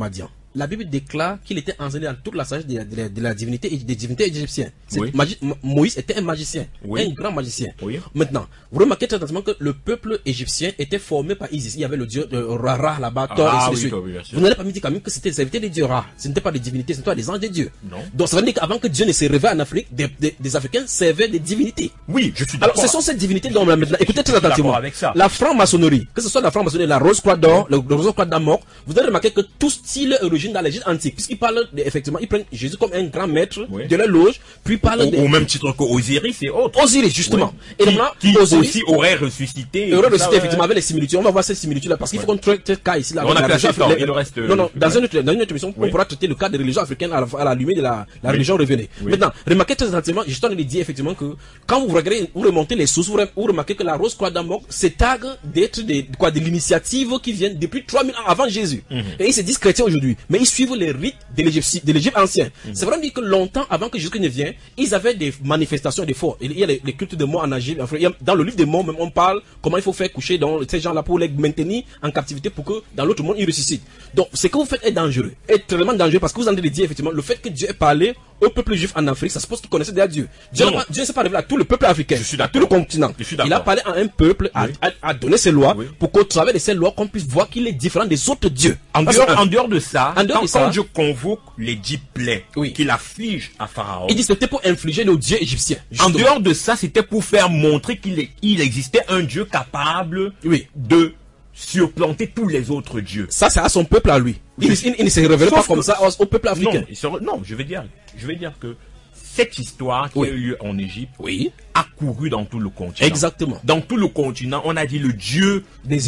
la Bible déclare qu'il était enseigné dans toute la sagesse de la divinité et des divinités égyptiennes. Moïse était un magicien, un grand magicien. Maintenant, vous remarquez très attentivement que le peuple égyptien était formé par Isis. Il y avait le dieu Ra là-bas, Thor, et ainsi de suite. Vous n'allez pas me dire quand même que c'était des dieux Ra. Ce n'était pas des divinités, ce n'était pas des anges de Dieu. Non. Donc ça veut dire qu'avant que Dieu ne se révèle en Afrique, des Africains servaient des divinités. Oui, je suis d'accord. Alors ce sont ces divinités dont maintenant, écoutez très attentivement. La franc-maçonnerie, que ce soit la franc-maçonnerie, la Rose-Croix d'or, le Rose-Croix d'Amor, vous allez remarquer que tout style est origine dans l'Égypte antique, puisqu'ils parlent effectivement, ils prennent Jésus comme un grand maître de la loge, puis ils parlent au même titre qu'Osiris et autres. Osiris, justement. Et qui aussi aurait ressuscité. Effectivement, avec les similitudes. On va voir ces similitudes-là, parce qu'il faut qu'on traite le cas ici. Là, on a plus assez de temps, il le reste. Non, dans une autre émission, on pourra traiter le cas des religions africaines à la lumière de la religion révélée. Maintenant, remarquez très attentivement, je t'en ai dit effectivement que quand vous regardez, vous remontez les sources, vous remarquez que la Rose Croix d'Amok se tague d'être de l'initiative qui vient depuis 3000 ans avant Jésus. Et ils se disent chrétiens aujourd'hui, mais ils suivent les rites de l'Égypte ancien. C'est vraiment dit que longtemps avant que Jésus ne vienne, ils avaient des manifestations, des forts. Il y a les cultes de morts en Égypte. Dans le livre des morts, même, on parle comment il faut faire coucher dans ces gens-là pour les maintenir en captivité pour que dans l'autre monde ils ressuscitent. Donc, ce que vous faites est dangereux, est très dangereux, parce que vous en avez dit effectivement le fait que Dieu ait parlé au peuple juif en Afrique, ça suppose qu'il connaissait déjà Dieu. Dieu ne s'est pas révélé à tout le peuple africain, à tout le continent. Il a parlé à un peuple, à donner ses lois, pour qu'au travers de ces lois, qu'on puisse voir qu'il est différent des autres dieux. En dehors de ça, quand Dieu convoque les 10 plaies qu'il afflige à Pharaon, il dit que c'était pour infliger le dieu égyptien. En dehors de ça, c'était pour faire montrer qu'il existait un Dieu capable de surplanter tous les autres dieux. Ça, c'est à son peuple à lui. Il ne se révèle pas comme ça au peuple africain. Non, je vais dire que cette histoire qui a eu lieu en Égypte a couru dans tout le continent. Exactement. Dans tout le continent, on a dit le Dieu des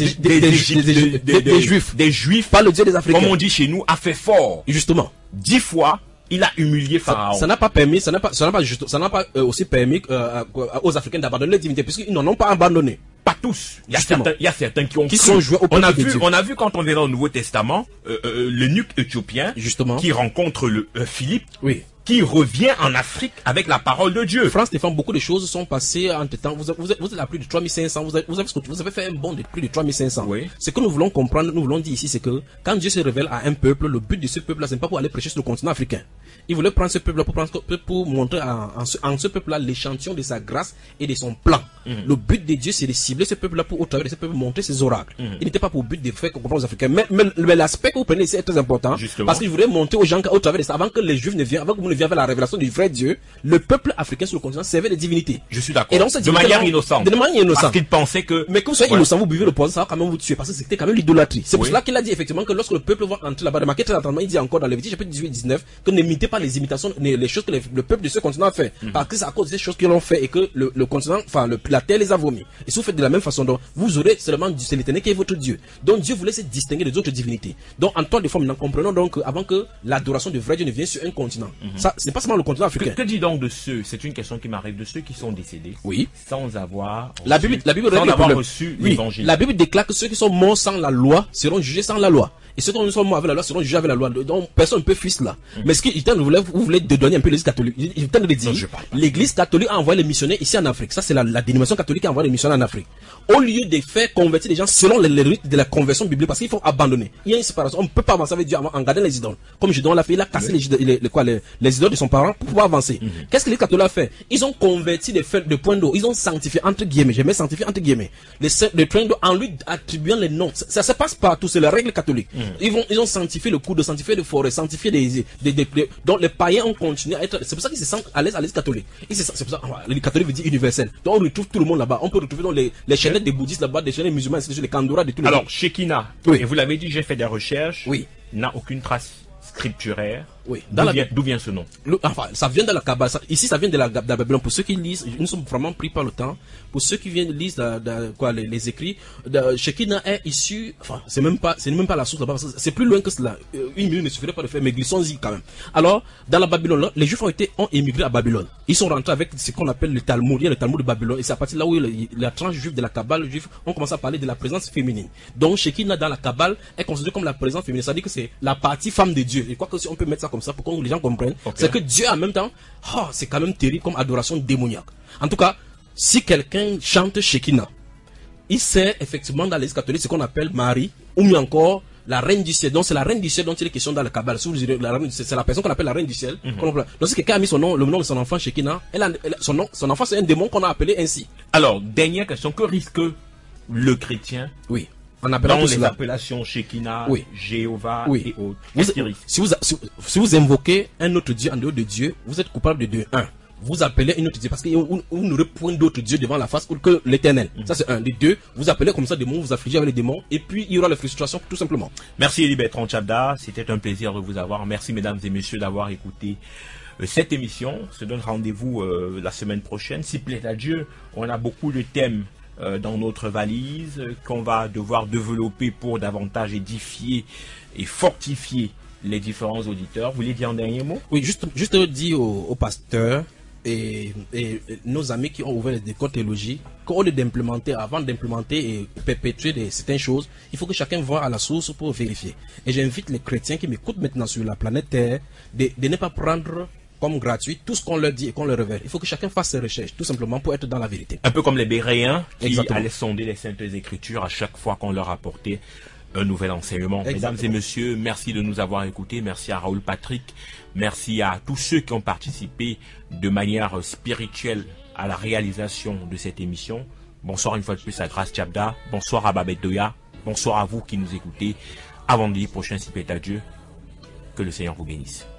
Juifs, pas le Dieu des Africains. Comme on dit chez nous, a fait fort. Justement. 10 fois, il a humilié Pharaon. Ça n'a pas aussi permis aux Africains d'abandonner les divinités, puisqu'ils n'en ont pas abandonné. Pas tous. Il y a certains qui sont joués au peuple de Dieu. On a vu quand on est dans le Nouveau Testament, l'eunuque éthiopien, justement, qui rencontre Philippe, qui revient en Afrique avec la parole de Dieu. Frère Stéphane, beaucoup de choses sont passées entre temps. Vous êtes à plus de 3500, vous avez fait un bond de plus de 3500. Ce que nous voulons comprendre, nous voulons dire ici, c'est que quand Dieu se révèle à un peuple, le but de ce peuple-là, ce n'est pas pour aller prêcher sur le continent africain. Il voulait prendre ce peuple-là pour montrer en ce peuple-là l'échantillon de sa grâce et de son plan. Le but de Dieu, c'est de cibler ce peuple-là pour, au travers de ce peuple, montrer ses oracles. Il n'était pas pour but de faire comprendre aux Africains. Mais l'aspect que vous prenez ici est très important. Justement. Parce qu'il voulait montrer aux gens qu'au travers de ça, avant que les Juifs ne viennent, avant que vous ne viennent vers la révélation du vrai Dieu, le peuple africain sur le continent servait des divinités. Je suis d'accord. Et donc, de manière innocente. Parce qu'ils pensaient que... Mais que vous soyez innocent, vous buvez le poison, ça va quand même vous tuer. Parce que c'était quand même l'idolâtrie. C'est pour cela qu'il a dit effectivement que lorsque le peuple va entrer là-bas, remarquez très attentivement, il dit encore dans Lévitique chapitre 18-19 que n'imitez pas les imitations, les choses que le peuple de ce continent a fait. Parce que c'est à cause de ces choses qu'ils ont fait et que le continent, la terre les a vomis. Et si vous faites de la même façon, donc, vous aurez seulement c'est l'Éternel qui est votre Dieu. Donc Dieu voulait se distinguer des autres divinités. Donc en temps de forme, nous comprenons donc avant que l'adoration du vrai Dieu ne vienne sur un continent. Ça, c'est pas seulement le continent africain. Que dit donc de ceux, c'est une question qui m'arrive, de ceux qui sont décédés sans avoir reçu, la Bible reçu l'évangile. La Bible déclare que ceux qui sont morts sans la loi seront jugés sans la loi. Et ceux qui sont morts avec la loi seront jugés avec la loi. Donc personne ne peut fuir cela. Mais ce qu'il vous voulez dédouaner un peu l'église catholique. Il tente de dire, l'église catholique a envoyé les missionnaires ici en Afrique. Ça, c'est la dénomination catholique qui a envoyé les missionnaires en Afrique. Au lieu de faire convertir les gens selon les rites de la conversion biblique, parce qu'il faut abandonner. Il y a une séparation. On ne peut pas avancer avec Dieu en gardant les idoles. Comme Gédéon l'a fait, il a cassé les idoles de son parent pour pouvoir avancer. Qu'est-ce que les catholiques ont fait? Ils ont converti des points d'eau. Ils ont sanctifié, entre guillemets, j'aime sanctifier entre guillemets, les points d'eau en lui attribuant les noms. Ça se passe partout, c'est la règle catholique. Ils ont sanctifié le cours d'eau, sanctifié les forêts, sanctifié donc les païens ont continué à être, c'est pour ça qu'ils se sentent à l'aise catholique. C'est pour ça, les catholiques veut dire universel. Donc on retrouve tout le monde là-bas. On peut retrouver dans les chaînettes des bouddhistes là-bas, des chaînettes musulmanes, les kandoura de tous les Alors, Shekinah, et vous l'avez dit, j'ai fait des recherches, n'a aucune trace scripturaire. D'où vient ce nom? Ça vient de la Kabbale. Ici, ça vient de la Babylone. Pour ceux qui lisent, nous sommes vraiment pris par le temps. Pour ceux qui viennent lire les écrits, Shekinah est issu. C'est même pas la source là-bas. C'est plus loin que cela. Une minute ne suffirait pas de faire, mais glissons-y quand même. Alors, dans la Babylone, les Juifs ont émigré à Babylone. Ils sont rentrés avec ce qu'on appelle le Talmud. Il y a le Talmud de Babylone. Et c'est à partir de là où la tranche juive de la Kabbale juive ont commencé à parler de la présence féminine. Donc, Shekinah dans la Kabbale est considéré comme la présence féminine. C'est-à-dire que c'est la partie femme de Dieu. Et quoi que si on peut mettre ça comme ça pour que les gens comprennent, c'est que Dieu en même temps, c'est quand même terrible comme adoration démoniaque. En tout cas, si quelqu'un chante Shekinah, il sert effectivement dans l'église catholique ce qu'on appelle Marie, ou mieux encore la reine du ciel. Donc c'est la reine du ciel dont il est question dans le Kabbale. Si vous direz la reine du ciel, c'est la personne qu'on appelle la reine du ciel. Donc si quelqu'un a mis le nom de son enfant Shekinah, son enfant c'est un démon qu'on a appelé ainsi. Alors, dernière question, que risque le chrétien Oui. En appelant dans tout les cela. appellations Shekinah, Oui. Jéhovah Oui. et autres? Qu'est-ce qu'il risque? Si vous invoquez un autre Dieu en dehors de Dieu, vous êtes coupable de deux. Un, vous appelez un autre Dieu parce que vous n'aurez point d'autre Dieu devant la face que l'éternel. Ça c'est un. De deux, vous appelez comme ça des démons, vous affligez avec les démons et puis il y aura la frustration tout simplement. Merci Elie Bertrand Tchabda, c'était un plaisir de vous avoir. Merci mesdames et messieurs d'avoir écouté cette émission. On se donne rendez-vous la semaine prochaine. S'il plaît à Dieu, on a beaucoup de thèmes dans notre valise qu'on va devoir développer pour davantage édifier et fortifier les différents auditeurs. Vous voulez dire un dernier mot? Oui, juste dire aux pasteurs et nos amis qui ont ouvert des écoles théologiques qu'au lieu d'implémenter, avant d'implémenter et perpétuer certaines choses, il faut que chacun voie à la source pour vérifier. Et j'invite les chrétiens qui m'écoutent maintenant sur la planète Terre de ne pas prendre comme gratuit tout ce qu'on leur dit et qu'on leur révèle. Il faut que chacun fasse ses recherches, tout simplement pour être dans la vérité. Un peu comme les Béréens qui Exactement. allaient sonder les Saintes Écritures à chaque fois qu'on leur apportait un nouvel enseignement. Exactement. Mesdames et messieurs, merci de nous avoir écoutés. Merci à Raoul Patrick. Merci à tous ceux qui ont participé de manière spirituelle à la réalisation de cette émission. Bonsoir une fois de plus à Grace Tchabda. Bonsoir à Babette Doya. Bonsoir à vous qui nous écoutez. À vendredi prochain, si plaît à Dieu. Que le Seigneur vous bénisse.